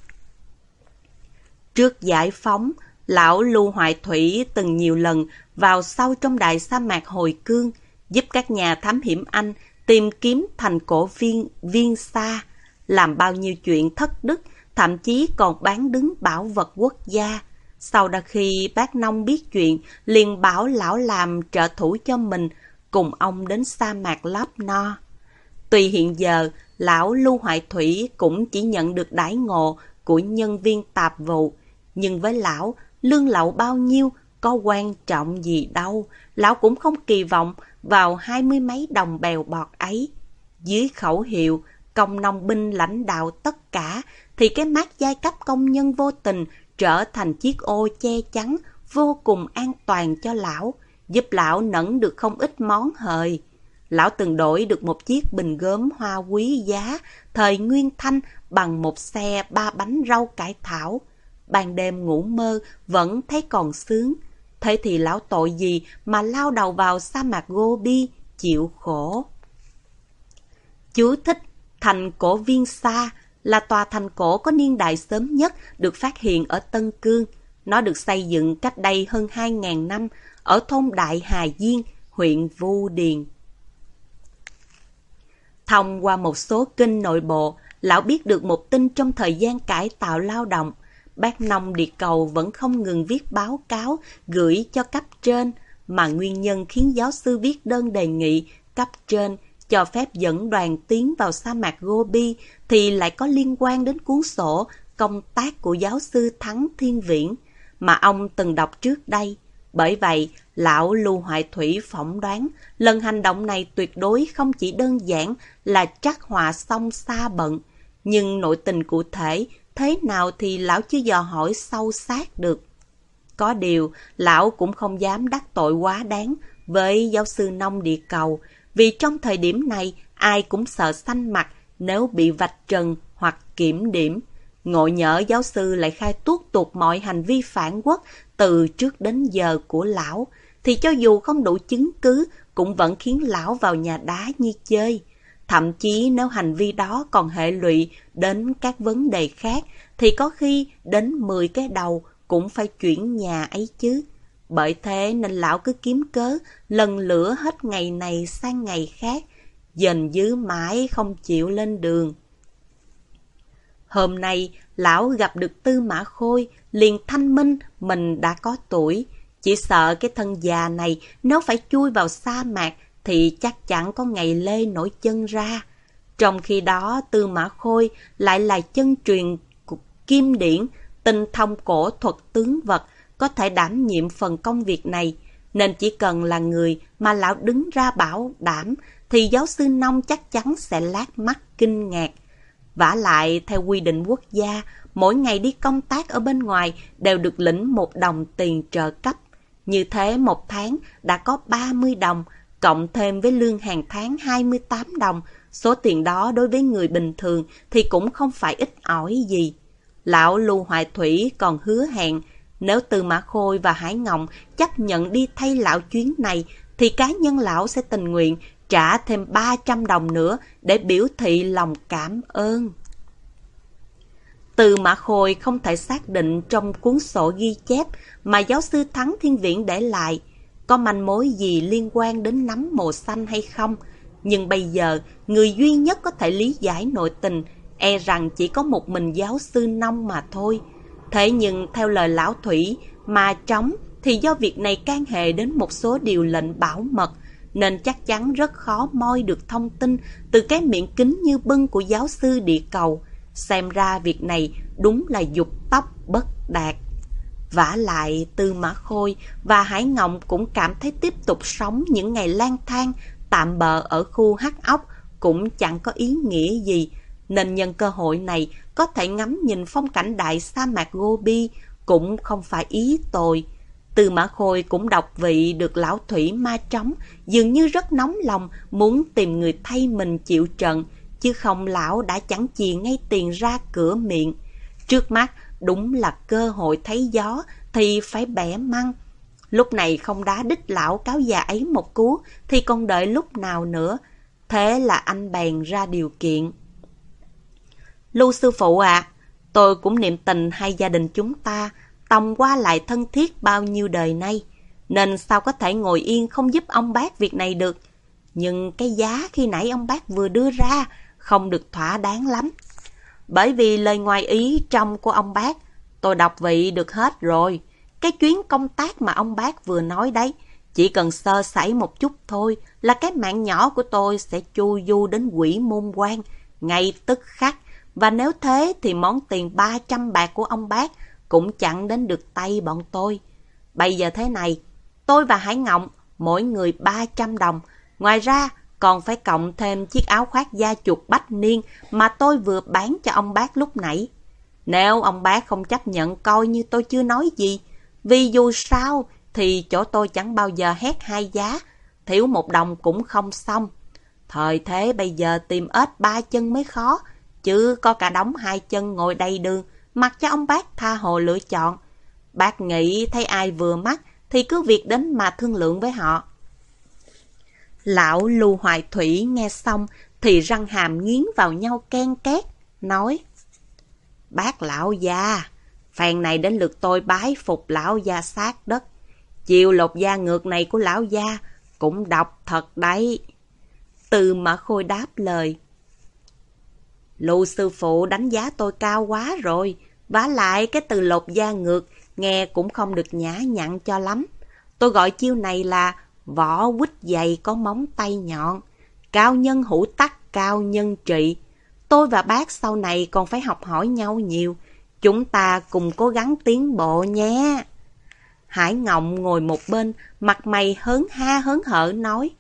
Trước giải phóng, lão Lưu Hoại Thủy từng nhiều lần vào sâu trong đại sa mạc Hồi Cương, giúp các nhà thám hiểm Anh tìm kiếm thành cổ viên Viên Sa, làm bao nhiêu chuyện thất đức, thậm chí còn bán đứng bảo vật quốc gia. Sau đó khi bác nông biết chuyện, liền bảo lão làm trợ thủ cho mình, cùng ông đến sa mạc Láp No. Tuy hiện giờ, lão Lưu Hoại Thủy cũng chỉ nhận được đãi ngộ của nhân viên tạp vụ, nhưng với lão, lương lậu bao nhiêu có quan trọng gì đâu, lão cũng không kỳ vọng vào hai mươi mấy đồng bèo bọt ấy. Dưới khẩu hiệu công nông binh lãnh đạo tất cả, thì cái mác giai cấp công nhân vô tình trở thành chiếc ô che chắn vô cùng an toàn cho lão, giúp lão nẫn được không ít món hời. Lão từng đổi được một chiếc bình gốm hoa quý giá thời Nguyên Thanh bằng một xe ba bánh rau cải thảo. Ban đêm ngủ mơ vẫn thấy còn sướng. Thế thì lão tội gì mà lao đầu vào sa mạc Gobi chịu khổ. Chú thích: thành cổ Viên Sa là tòa thành cổ có niên đại sớm nhất được phát hiện ở Tân Cương. Nó được xây dựng cách đây hơn hai nghìn năm ở thôn Đại Hà Diên, huyện Vu Điền. Thông qua một số kênh nội bộ, lão biết được một tin trong thời gian cải tạo lao động. Bác Nông Địa Cầu vẫn không ngừng viết báo cáo gửi cho cấp trên, mà nguyên nhân khiến giáo sư viết đơn đề nghị cấp trên cho phép dẫn đoàn tiến vào sa mạc Gobi thì lại có liên quan đến cuốn sổ công tác của giáo sư Thắng Thiên Viễn mà ông từng đọc trước đây. Bởi vậy, lão Lưu Hoại Thủy phỏng đoán lần hành động này tuyệt đối không chỉ đơn giản là trắc họa xong xa bận, nhưng nội tình cụ thể thế nào thì lão chưa dò hỏi sâu sát được. Có điều, lão cũng không dám đắc tội quá đáng với giáo sư Nông Địa Cầu, vì trong thời điểm này ai cũng sợ xanh mặt nếu bị vạch trần hoặc kiểm điểm. Ngộ nhỡ giáo sư lại khai tuốt tuột mọi hành vi phản quốc từ trước đến giờ của lão, thì cho dù không đủ chứng cứ cũng vẫn khiến lão vào nhà đá như chơi. Thậm chí nếu hành vi đó còn hệ lụy đến các vấn đề khác, thì có khi đến mười cái đầu cũng phải chuyển nhà ấy chứ. Bởi thế nên lão cứ kiếm cớ lần lữa hết ngày này sang ngày khác, dần dứ mãi không chịu lên đường. Hôm nay lão gặp được Tư Mã Khôi, liền thanh minh mình đã có tuổi. Chỉ sợ cái thân già này nếu phải chui vào sa mạc thì chắc chắn có ngày lê nổi chân ra. Trong khi đó Tư Mã Khôi lại là chân truyền của Kim Điển, tinh thông cổ thuật tướng vật, có thể đảm nhiệm phần công việc này. Nên chỉ cần là người mà lão đứng ra bảo đảm thì giáo sư Nông chắc chắn sẽ lác mắt kinh ngạc. Vả lại theo quy định quốc gia, mỗi ngày đi công tác ở bên ngoài đều được lĩnh một đồng tiền trợ cấp. Như thế một tháng đã có ba mươi đồng, cộng thêm với lương hàng tháng hai mươi tám đồng. Số tiền đó đối với người bình thường thì cũng không phải ít ỏi gì. Lão Lưu Hoại Thủy còn hứa hẹn, nếu Tư Mã Khôi và Hải Ngộng chấp nhận đi thay lão chuyến này, thì cá nhân lão sẽ tình nguyện trả thêm ba trăm đồng nữa để biểu thị lòng cảm ơn. Tư Mã Khôi không thể xác định trong cuốn sổ ghi chép mà giáo sư Thắng Thiên Viễn để lại có manh mối gì liên quan đến nấm mồ xanh hay không. Nhưng bây giờ, người duy nhất có thể lý giải nội tình e rằng chỉ có một mình giáo sư Nông mà thôi. Thế nhưng theo lời lão Thủy, mà trống thì do việc này can hệ đến một số điều lệnh bảo mật, nên chắc chắn rất khó moi được thông tin từ cái miệng kín như bưng của giáo sư Địa Cầu. Xem ra việc này đúng là dục tốc bất đạt. Vả lại Tư Mã Khôi và Hải Ngộng cũng cảm thấy tiếp tục sống những ngày lang thang tạm bợ ở khu Hắc Ốc cũng chẳng có ý nghĩa gì, nên nhân cơ hội này có thể ngắm nhìn phong cảnh đại sa mạc Gobi cũng không phải ý tồi. Tư Mã Khôi cũng đọc vị được lão Thủy ma trống, dường như rất nóng lòng muốn tìm người thay mình chịu trận, chứ không lão đã chẳng chì ngay tiền ra cửa miệng. Trước mắt đúng là cơ hội thấy gió thì phải bẻ măng. Lúc này không đá đích lão cáo già ấy một cú thì còn đợi lúc nào nữa. Thế là anh bèn ra điều kiện. Lưu sư phụ ạ, à, tôi cũng niệm tình hai gia đình chúng ta tòng qua lại thân thiết bao nhiêu đời nay, nên sao có thể ngồi yên không giúp ông bác việc này được. Nhưng cái giá khi nãy ông bác vừa đưa ra không được thỏa đáng lắm. Bởi vì lời ngoài ý trong của ông bác, tôi đọc vị được hết rồi. Cái chuyến công tác mà ông bác vừa nói đấy, chỉ cần sơ sẩy một chút thôi là cái mạng nhỏ của tôi sẽ chu du đến Quỷ Môn Quan ngay tức khắc. Và nếu thế thì món tiền ba trăm bạc của ông bác cũng chẳng đến được tay bọn tôi. Bây giờ thế này, tôi và Hải Ngộng mỗi người ba trăm đồng. Ngoài ra còn phải cộng thêm chiếc áo khoác da chuột bách niên mà tôi vừa bán cho ông bác lúc nãy. Nếu ông bác không chấp nhận coi như tôi chưa nói gì, vì dù sao thì chỗ tôi chẳng bao giờ hét hai giá, thiếu một đồng cũng không xong. Thời thế bây giờ tìm ếch ba chân mới khó, chứ có cả đống hai chân ngồi đầy đường, mặc cho ông bác tha hồ lựa chọn. Bác nghĩ thấy ai vừa mắt thì cứ việc đến mà thương lượng với họ. Lão Lưu Hoại Thủy nghe xong thì răng hàm nghiến vào nhau ken két, nói: Bác lão gia, phen này đến lượt tôi bái phục lão gia sát đất. Chiều lột da ngược này của lão gia cũng độc thật đấy. Tư Mã Khôi đáp lời. Lưu sư phụ đánh giá tôi cao quá rồi. Vả lại cái từ lột da ngược nghe cũng không được nhã nhặn cho lắm. Tôi gọi chiêu này là võ quýt dày có móng tay nhọn. Cao nhân hữu tắc, cao nhân trị. Tôi và bác sau này còn phải học hỏi nhau nhiều. Chúng ta cùng cố gắng tiến bộ nhé. Hải Ngộng ngồi một bên, mặt mày hớn ha hớn hở nói.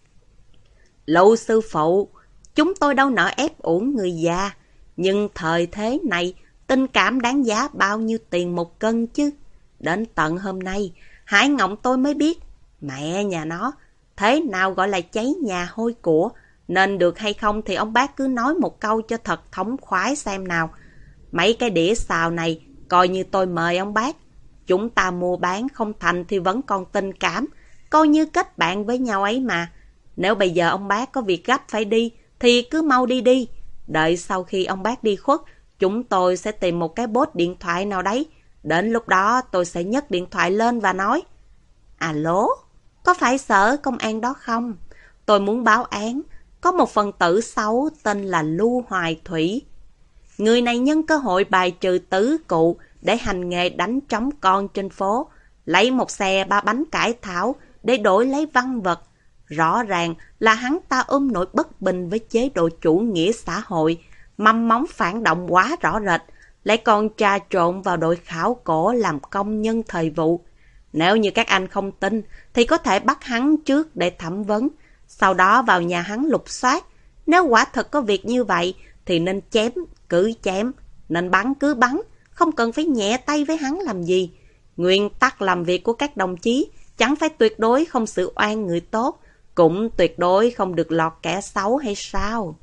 Lưu sư phụ, chúng tôi đâu nỡ ép uổng người già. Nhưng thời thế này, tình cảm đáng giá bao nhiêu tiền một cân chứ. Đến tận hôm nay, Hải Ngộng tôi mới biết, mẹ nhà nó, thế nào gọi là cháy nhà hôi của. Nên được hay không thì ông bác cứ nói một câu cho thật thống khoái xem nào. Mấy cái đĩa xào này, coi như tôi mời ông bác. Chúng ta mua bán không thành thì vẫn còn tình cảm, coi như kết bạn với nhau ấy mà. Nếu bây giờ ông bác có việc gấp phải đi, thì cứ mau đi đi. Đợi sau khi ông bác đi khuất, chúng tôi sẽ tìm một cái bốt điện thoại nào đấy. Đến lúc đó tôi sẽ nhấc điện thoại lên và nói. Alo, có phải sở công an đó không? Tôi muốn báo án. Có một phần tử xấu tên là Lưu Hoài Thủy. Người này nhân cơ hội bài trừ tứ cụ để hành nghề đánh trống con trên phố. Lấy một xe ba bánh cải thảo để đổi lấy văn vật. Rõ ràng là hắn ta ôm nỗi bất bình với chế độ chủ nghĩa xã hội, mầm móng phản động quá rõ rệt, lại còn trà trộn vào đội khảo cổ làm công nhân thời vụ. Nếu như các anh không tin, thì có thể bắt hắn trước để thẩm vấn, sau đó vào nhà hắn lục soát. Nếu quả thật có việc như vậy, thì nên chém, cứ chém, nên bắn cứ bắn, không cần phải nhẹ tay với hắn làm gì. Nguyên tắc làm việc của các đồng chí, chẳng phải tuyệt đối không xử oan người tốt, cũng tuyệt đối không được lọt kẻ xấu hay sao?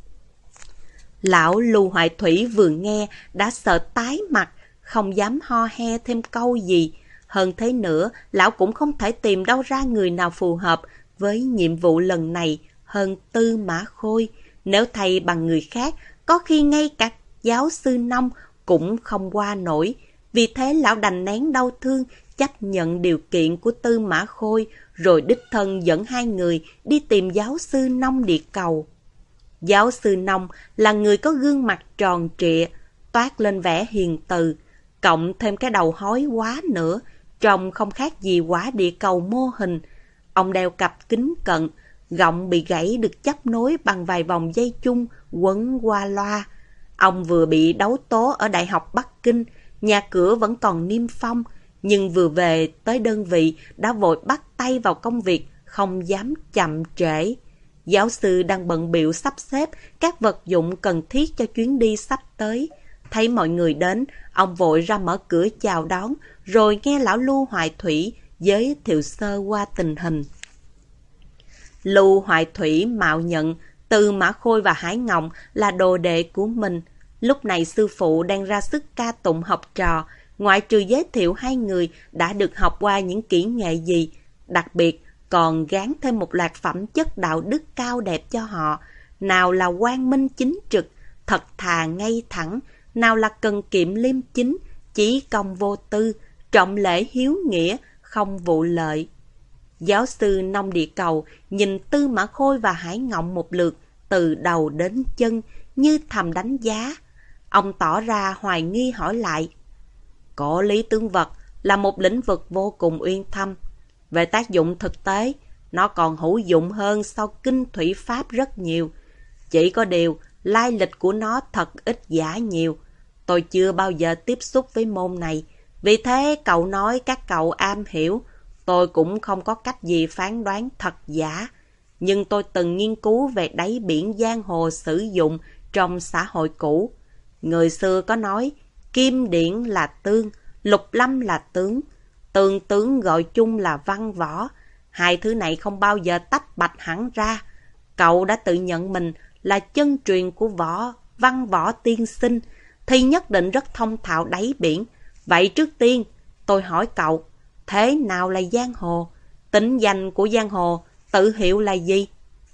Lão Lưu Hoài Thủy vừa nghe đã sợ tái mặt, không dám ho he thêm câu gì. Hơn thế nữa, lão cũng không thể tìm đâu ra người nào phù hợp với nhiệm vụ lần này hơn Tư Mã Khôi. Nếu thay bằng người khác, có khi ngay cả giáo sư Nông cũng không qua nổi. Vì thế lão đành nén đau thương, chấp nhận điều kiện của Tư Mã Khôi, rồi đích thân dẫn hai người đi tìm giáo sư Nông địa cầu. Giáo sư Nông là người có gương mặt tròn trịa, toát lên vẻ hiền từ, cộng thêm cái đầu hói quá nữa, trông không khác gì quả địa cầu mô hình. Ông đeo cặp kính cận, gọng bị gãy được chấp nối bằng vài vòng dây chung quấn qua loa. Ông vừa bị đấu tố ở Đại học Bắc Kinh, nhà cửa vẫn còn niêm phong, nhưng vừa về tới đơn vị đã vội bắt tay vào công việc, không dám chậm trễ. Giáo sư đang bận bịu sắp xếp các vật dụng cần thiết cho chuyến đi sắp tới. Thấy mọi người đến, ông vội ra mở cửa chào đón, rồi nghe lão Lưu Hoài Thủy giới thiệu sơ qua tình hình. Lưu Hoài Thủy mạo nhận Tư Mã Khôi và Hải Ngộng là đồ đệ của mình. Lúc này sư phụ đang ra sức ca tụng học trò, ngoại trừ giới thiệu hai người đã được học qua những kỹ nghệ gì, đặc biệt còn gán thêm một loạt phẩm chất đạo đức cao đẹp cho họ. Nào là quang minh chính trực, thật thà ngay thẳng, nào là cần kiệm liêm chính, chí công vô tư, trọng lễ hiếu nghĩa, không vụ lợi. Giáo sư Nông địa cầu nhìn Tư Mã Khôi và Hải Ngộng một lượt, từ đầu đến chân, như thầm đánh giá. Ông tỏ ra hoài nghi hỏi lại. Cổ lý tướng vật là một lĩnh vực vô cùng uyên thâm. Về tác dụng thực tế, nó còn hữu dụng hơn so kinh thủy pháp rất nhiều. Chỉ có điều, lai lịch của nó thật ít giả nhiều. Tôi chưa bao giờ tiếp xúc với môn này. Vì thế cậu nói các cậu am hiểu, tôi cũng không có cách gì phán đoán thật giả. Nhưng tôi từng nghiên cứu về đáy biển giang hồ sử dụng trong xã hội cũ. Người xưa có nói, kim điển là tương, lục lâm là tướng. Tương tướng gọi chung là văn võ. Hai thứ này không bao giờ tách bạch hẳn ra. Cậu đã tự nhận mình là chân truyền của võ, văn võ tiên sinh, thì nhất định rất thông thạo đáy biển. Vậy trước tiên, tôi hỏi cậu, thế nào là giang hồ? Tính danh của giang hồ, tự hiệu là gì?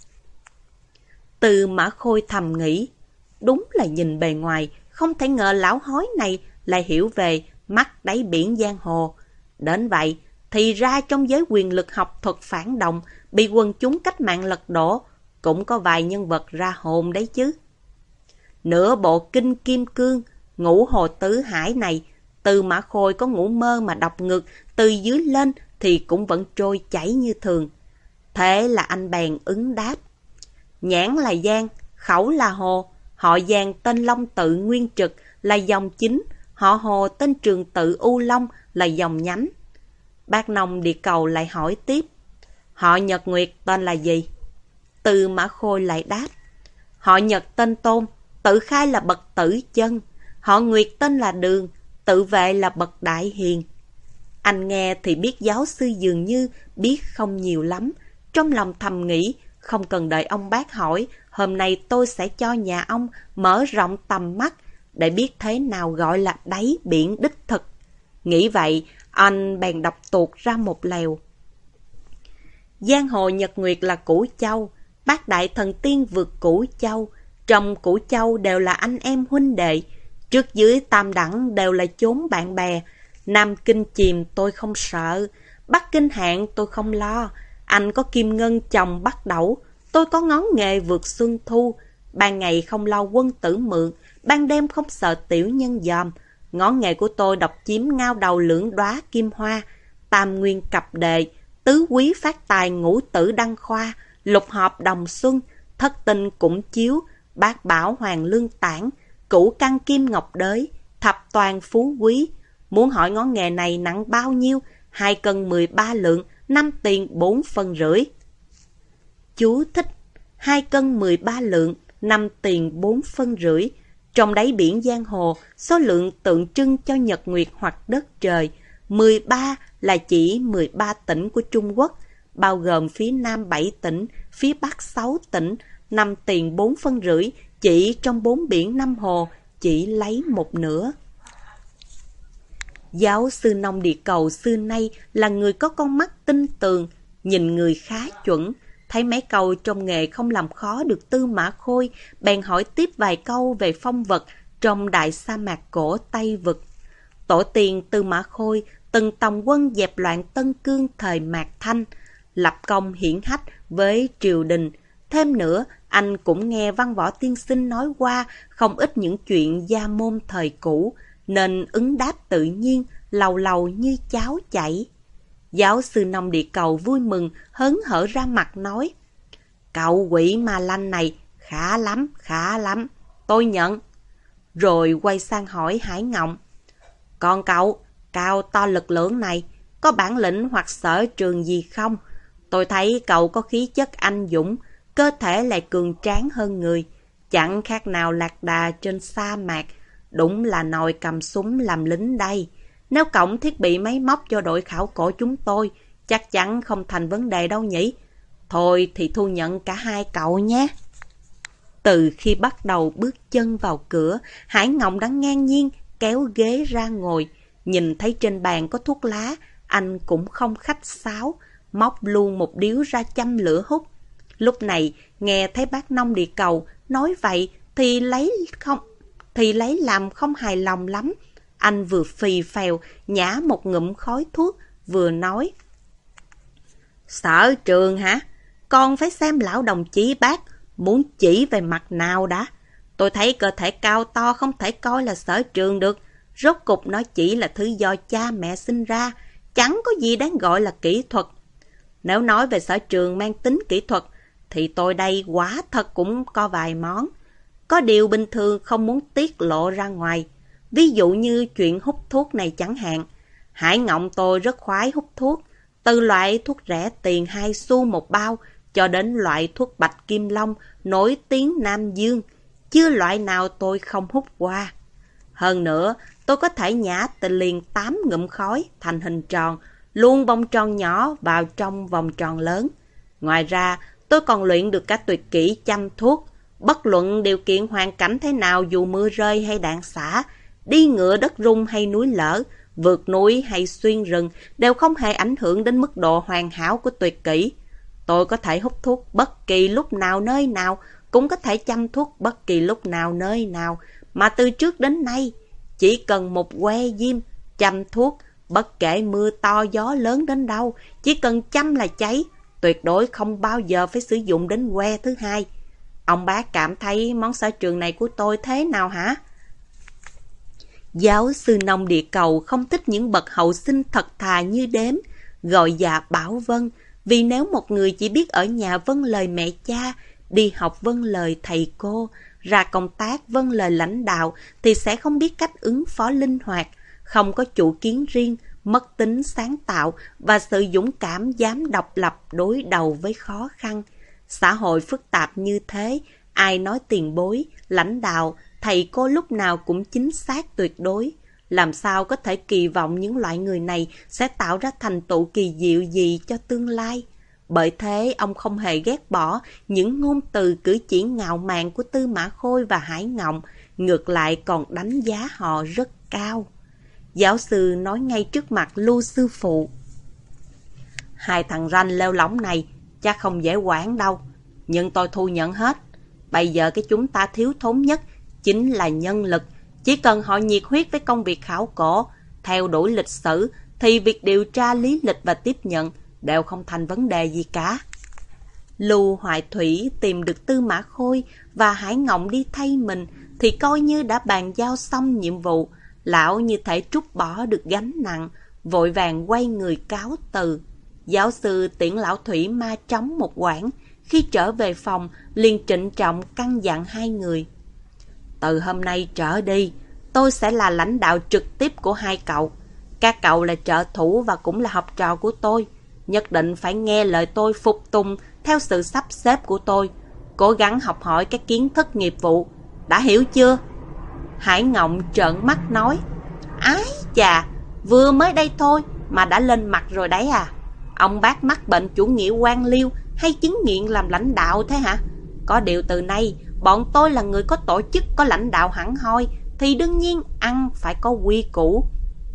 Tư Mã Khôi thầm nghĩ, đúng là nhìn bề ngoài, không thể ngờ lão hói này lại hiểu về mắt đáy biển giang hồ. Đến vậy, thì ra trong giới quyền lực học thuật phản động, bị quần chúng cách mạng lật đổ, cũng có vài nhân vật ra hồn đấy chứ. Nửa bộ kinh kim cương, ngũ hồ tứ hải này, Tư Mã Khôi có ngủ mơ mà đọc ngược từ dưới lên thì cũng vẫn trôi chảy như thường. Thế là anh bèn ứng đáp. Nhãn là Giang, khẩu là Hồ, họ Giang tên Long Tự Nguyên Trực là dòng chính, họ Hồ tên Trường Tự U Long là dòng nhánh. Bác Nông Địa Cầu lại hỏi tiếp. Họ Nhật Nguyệt tên là gì? Tư Mã Khôi lại đáp. Họ Nhật tên Tôn, tự khai là bậc tử chân. Họ Nguyệt tên là Đường, tự vệ là bậc đại hiền. Anh nghe thì biết giáo sư dường như biết không nhiều lắm. Trong lòng thầm nghĩ, không cần đợi ông bác hỏi, hôm nay tôi sẽ cho nhà ông mở rộng tầm mắt để biết thế nào gọi là đáy biển đích thực. Nghĩ vậy, anh bèn đọc tuột ra một lèo. Giang hồ Nhật Nguyệt là Cửu Châu, bác đại thần tiên vượt Cửu Châu. Trong Cửu Châu đều là anh em huynh đệ, trước dưới tam đẳng đều là chốn bạn bè. Nam Kinh chìm tôi không sợ, Bắc Kinh hạn tôi không lo. Anh có kim ngân chồng bắt đẩu, tôi có ngón nghề vượt xuân thu. Ban ngày không lo quân tử mượn, ban đêm không sợ tiểu nhân dòm. Ngón nghề của tôi độc chiếm ngao đầu lưỡng đóa kim hoa, tam nguyên cập đệ, tứ quý phát tài ngũ tử đăng khoa, lục hợp đồng xuân, thất tinh cũng chiếu, bát bảo hoàng lương tản, cửu căn kim ngọc đới, thập toàn phú quý. Muốn hỏi ngón nghề này nặng bao nhiêu? Hai cân mười ba lượng, năm tiền bốn phân rưỡi. Chú thích: hai cân mười ba lượng, năm tiền bốn phân rưỡi. Trong đáy biển giang hồ, số lượng tượng trưng cho nhật nguyệt hoặc đất trời. mười ba là chỉ mười ba tỉnh của Trung Quốc, bao gồm phía Nam bảy tỉnh, phía Bắc sáu tỉnh. Năm tiền bốn phân rưỡi, chỉ trong bốn biển năm hồ, chỉ lấy một nửa. Giáo sư Nông Địa Cầu xưa nay là người có con mắt tinh tường, nhìn người khá chuẩn. Thấy mấy câu trong nghề không làm khó được Tư Mã Khôi, bèn hỏi tiếp vài câu về phong vật trong đại sa mạc cổ Tây Vực. Tổ tiên Tư Mã Khôi từng tòng quân dẹp loạn Tân Cương thời Mạc Thanh, lập công hiển hách với triều đình. Thêm nữa, anh cũng nghe Văn Võ tiên sinh nói qua không ít những chuyện gia môn thời cũ, nên ứng đáp tự nhiên, lầu lầu như cháo chảy. Giáo sư Nông Địa Cầu vui mừng, hớn hở ra mặt nói. Cậu quỷ ma lanh này, khá lắm, khá lắm, tôi nhận. Rồi quay sang hỏi Hải Ngộng. Còn cậu, cao to lực lưỡng này, có bản lĩnh hoặc sở trường gì không? Tôi thấy cậu có khí chất anh dũng, cơ thể lại cường tráng hơn người, chẳng khác nào lạc đà trên sa mạc. Đúng là nồi cầm súng làm lính đây. Nếu cổng thiết bị máy móc cho đội khảo cổ chúng tôi, chắc chắn không thành vấn đề đâu nhỉ? Thôi thì thu nhận cả hai cậu nhé. Từ khi bắt đầu bước chân vào cửa, Hải Ngộng đã ngang nhiên kéo ghế ra ngồi. Nhìn thấy trên bàn có thuốc lá, anh cũng không khách sáo, móc luôn một điếu ra châm lửa hút. Lúc này, nghe thấy bác Nông Địa Cầu nói vậy thì lấy không thì lấy làm không hài lòng lắm. Anh vừa phì phèo nhả một ngụm khói thuốc, vừa nói. Sở trường hả? Con phải xem lão đồng chí bác muốn chỉ về mặt nào đã. Tôi thấy cơ thể cao to không thể coi là sở trường được. Rốt cục nó chỉ là thứ do cha mẹ sinh ra, chẳng có gì đáng gọi là kỹ thuật. Nếu nói về sở trường mang tính kỹ thuật, thì tôi đây quả thật cũng có vài món. Có điều bình thường không muốn tiết lộ ra ngoài. Ví dụ như chuyện hút thuốc này chẳng hạn. Hải Ngộng tôi rất khoái hút thuốc. Từ loại thuốc rẻ tiền hai xu một bao cho đến loại thuốc bạch kim long nổi tiếng Nam Dương. Chưa loại nào tôi không hút qua. Hơn nữa, tôi có thể nhả từ liền tám ngụm khói thành hình tròn, luôn vòng tròn nhỏ vào trong vòng tròn lớn. Ngoài ra, tôi còn luyện được cả tuyệt kỹ chăm thuốc. Bất luận điều kiện hoàn cảnh thế nào, dù mưa rơi hay đạn xả, đi ngựa đất rung hay núi lở, vượt núi hay xuyên rừng, đều không hề ảnh hưởng đến mức độ hoàn hảo của tuyệt kỹ. Tôi có thể hút thuốc bất kỳ lúc nào nơi nào, cũng có thể chăm thuốc bất kỳ lúc nào nơi nào, mà từ trước đến nay, chỉ cần một que diêm, chăm thuốc, bất kể mưa to gió lớn đến đâu, chỉ cần chăm là cháy, tuyệt đối không bao giờ phải sử dụng đến que thứ hai. Ông bác cảm thấy món sở trường này của tôi thế nào hả? Giáo sư nông địa cầu không thích những bậc hậu sinh thật thà như Đếm, gọi dạ Bảo Vân, vì nếu một người chỉ biết ở nhà vâng lời mẹ cha, đi học vâng lời thầy cô, ra công tác vâng lời lãnh đạo thì sẽ không biết cách ứng phó linh hoạt, không có chủ kiến riêng, mất tính sáng tạo và sự dũng cảm dám độc lập đối đầu với khó khăn. Xã hội phức tạp như thế, ai nói tiền bối, lãnh đạo, thầy cô lúc nào cũng chính xác tuyệt đối. Làm sao có thể kỳ vọng những loại người này sẽ tạo ra thành tựu kỳ diệu gì cho tương lai? Bởi thế, ông không hề ghét bỏ những ngôn từ cử chỉ ngạo mạn của Tư Mã Khôi và Hải Ngộng, ngược lại còn đánh giá họ rất cao. Giáo sư nói ngay trước mặt Lưu sư phụ. Hai thằng ranh leo lỏng này chắc không dễ quản đâu, nhưng tôi thu nhận hết. Bây giờ cái chúng ta thiếu thốn nhất chính là nhân lực. Chỉ cần họ nhiệt huyết với công việc khảo cổ, theo đuổi lịch sử, thì việc điều tra lý lịch và tiếp nhận đều không thành vấn đề gì cả. Lưu Hoại Thủy tìm được Tư Mã Khôi và Hải Ngộng đi thay mình thì coi như đã bàn giao xong nhiệm vụ. Lão như thể trút bỏ được gánh nặng, vội vàng quay người cáo từ. Giáo sư tiễn lão Thủy ma trống một quãng, khi trở về phòng liền trịnh trọng căn dặn hai người. Từ hôm nay trở đi, tôi sẽ là lãnh đạo trực tiếp của hai cậu. Các cậu là trợ thủ và cũng là học trò của tôi. Nhất định phải nghe lời tôi, phục tùng theo sự sắp xếp của tôi. Cố gắng học hỏi các kiến thức nghiệp vụ. Đã hiểu chưa? Hải Ngộng trợn mắt nói. Ái chà, vừa mới đây thôi mà đã lên mặt rồi đấy à? Ông bác mắc bệnh chủ nghĩa quan liêu hay chứng nghiện làm lãnh đạo thế hả? Có điều từ nay, bọn tôi là người có tổ chức, có lãnh đạo hẳn hoi, thì đương nhiên ăn phải có quy củ.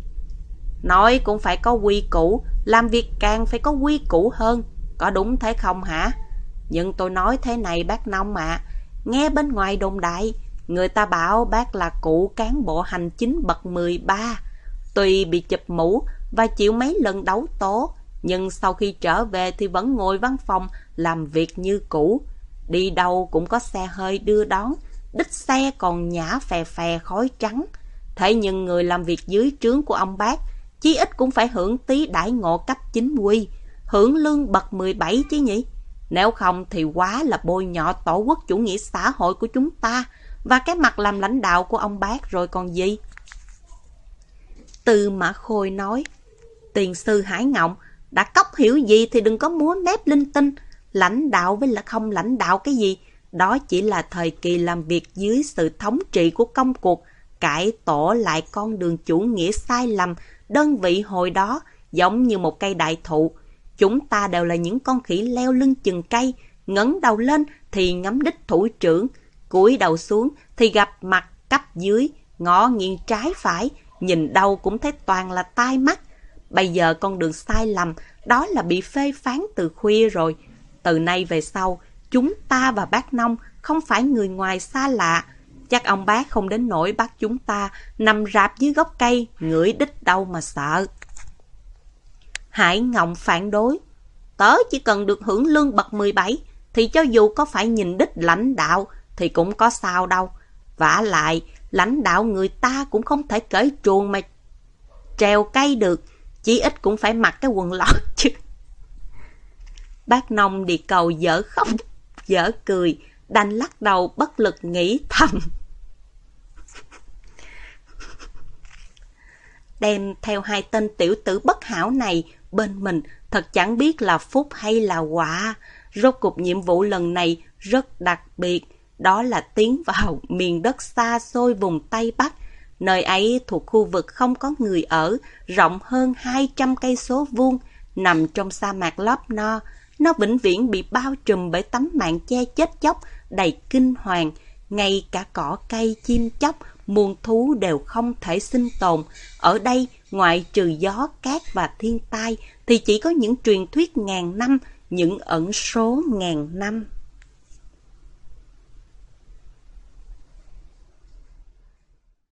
Nói cũng phải có quy củ, làm việc càng phải có quy củ hơn. Có đúng thế không hả? Nhưng tôi nói thế này bác Nông ạ, à, nghe bên ngoài đồn đại, người ta bảo bác là cựu cán bộ hành chính bậc mười ba. Tuy bị chụp mũ và chịu mấy lần đấu tố, nhưng sau khi trở về thì vẫn ngồi văn phòng làm việc như cũ. Đi đâu cũng có xe hơi đưa đón, đích xe còn nhả phè phè khói trắng. Thế nhưng người làm việc dưới trướng của ông bác chí ít cũng phải hưởng tí đãi ngộ cấp chính quy, hưởng lương bậc mười bảy chứ nhỉ? Nếu không thì quá là bôi nhọ tổ quốc chủ nghĩa xã hội của chúng ta và cái mặt làm lãnh đạo của ông bác rồi còn gì. Tư Mã Khôi nói, tiền sư Hải Ngộng, đã cóc hiểu gì thì đừng có múa mép linh tinh. Lãnh đạo với là không lãnh đạo cái gì, đó chỉ là thời kỳ làm việc dưới sự thống trị của công cuộc, cải tổ lại con đường chủ nghĩa sai lầm. Đơn vị hồi đó giống như một cây đại thụ, chúng ta đều là những con khỉ leo lưng chừng cây, ngẩng đầu lên thì ngắm đích thủ trưởng, cúi đầu xuống thì gặp mặt cấp dưới, ngó nghiêng trái phải, nhìn đâu cũng thấy toàn là tai mắt. Bây giờ con đường sai lầm đó là bị phê phán từ khuya rồi. Từ nay về sau, chúng ta và bác Nông không phải người ngoài xa lạ. Chắc ông bác không đến nỗi bắt chúng ta nằm rạp dưới gốc cây, ngửi đích đâu mà sợ. Hải Ngộng phản đối. Tớ chỉ cần được hưởng lương bậc mười bảy, thì cho dù có phải nhìn đích lãnh đạo thì cũng có sao đâu. Vả lại, lãnh đạo người ta cũng không thể cởi truồng mà trèo cây được, chỉ ít cũng phải mặc cái quần lót chứ. Bác Nông địa cầu dở khóc dở cười, đành lắc đầu bất lực nghĩ thầm. Đem theo hai tên tiểu tử bất hảo này bên mình thật chẳng biết là phúc hay là họa. Rốt cuộc nhiệm vụ lần này rất đặc biệt, đó là tiến vào miền đất xa xôi vùng Tây Bắc. Nơi ấy thuộc khu vực không có người ở, rộng hơn hai trăm cây số vuông, nằm trong sa mạc lóp no. Nó vĩnh viễn bị bao trùm bởi tấm màn che chết chóc đầy kinh hoàng. Ngay cả cỏ cây, chim chóc, muôn thú đều không thể sinh tồn. Ở đây, ngoại trừ gió, cát và thiên tai, thì chỉ có những truyền thuyết ngàn năm, những ẩn số ngàn năm.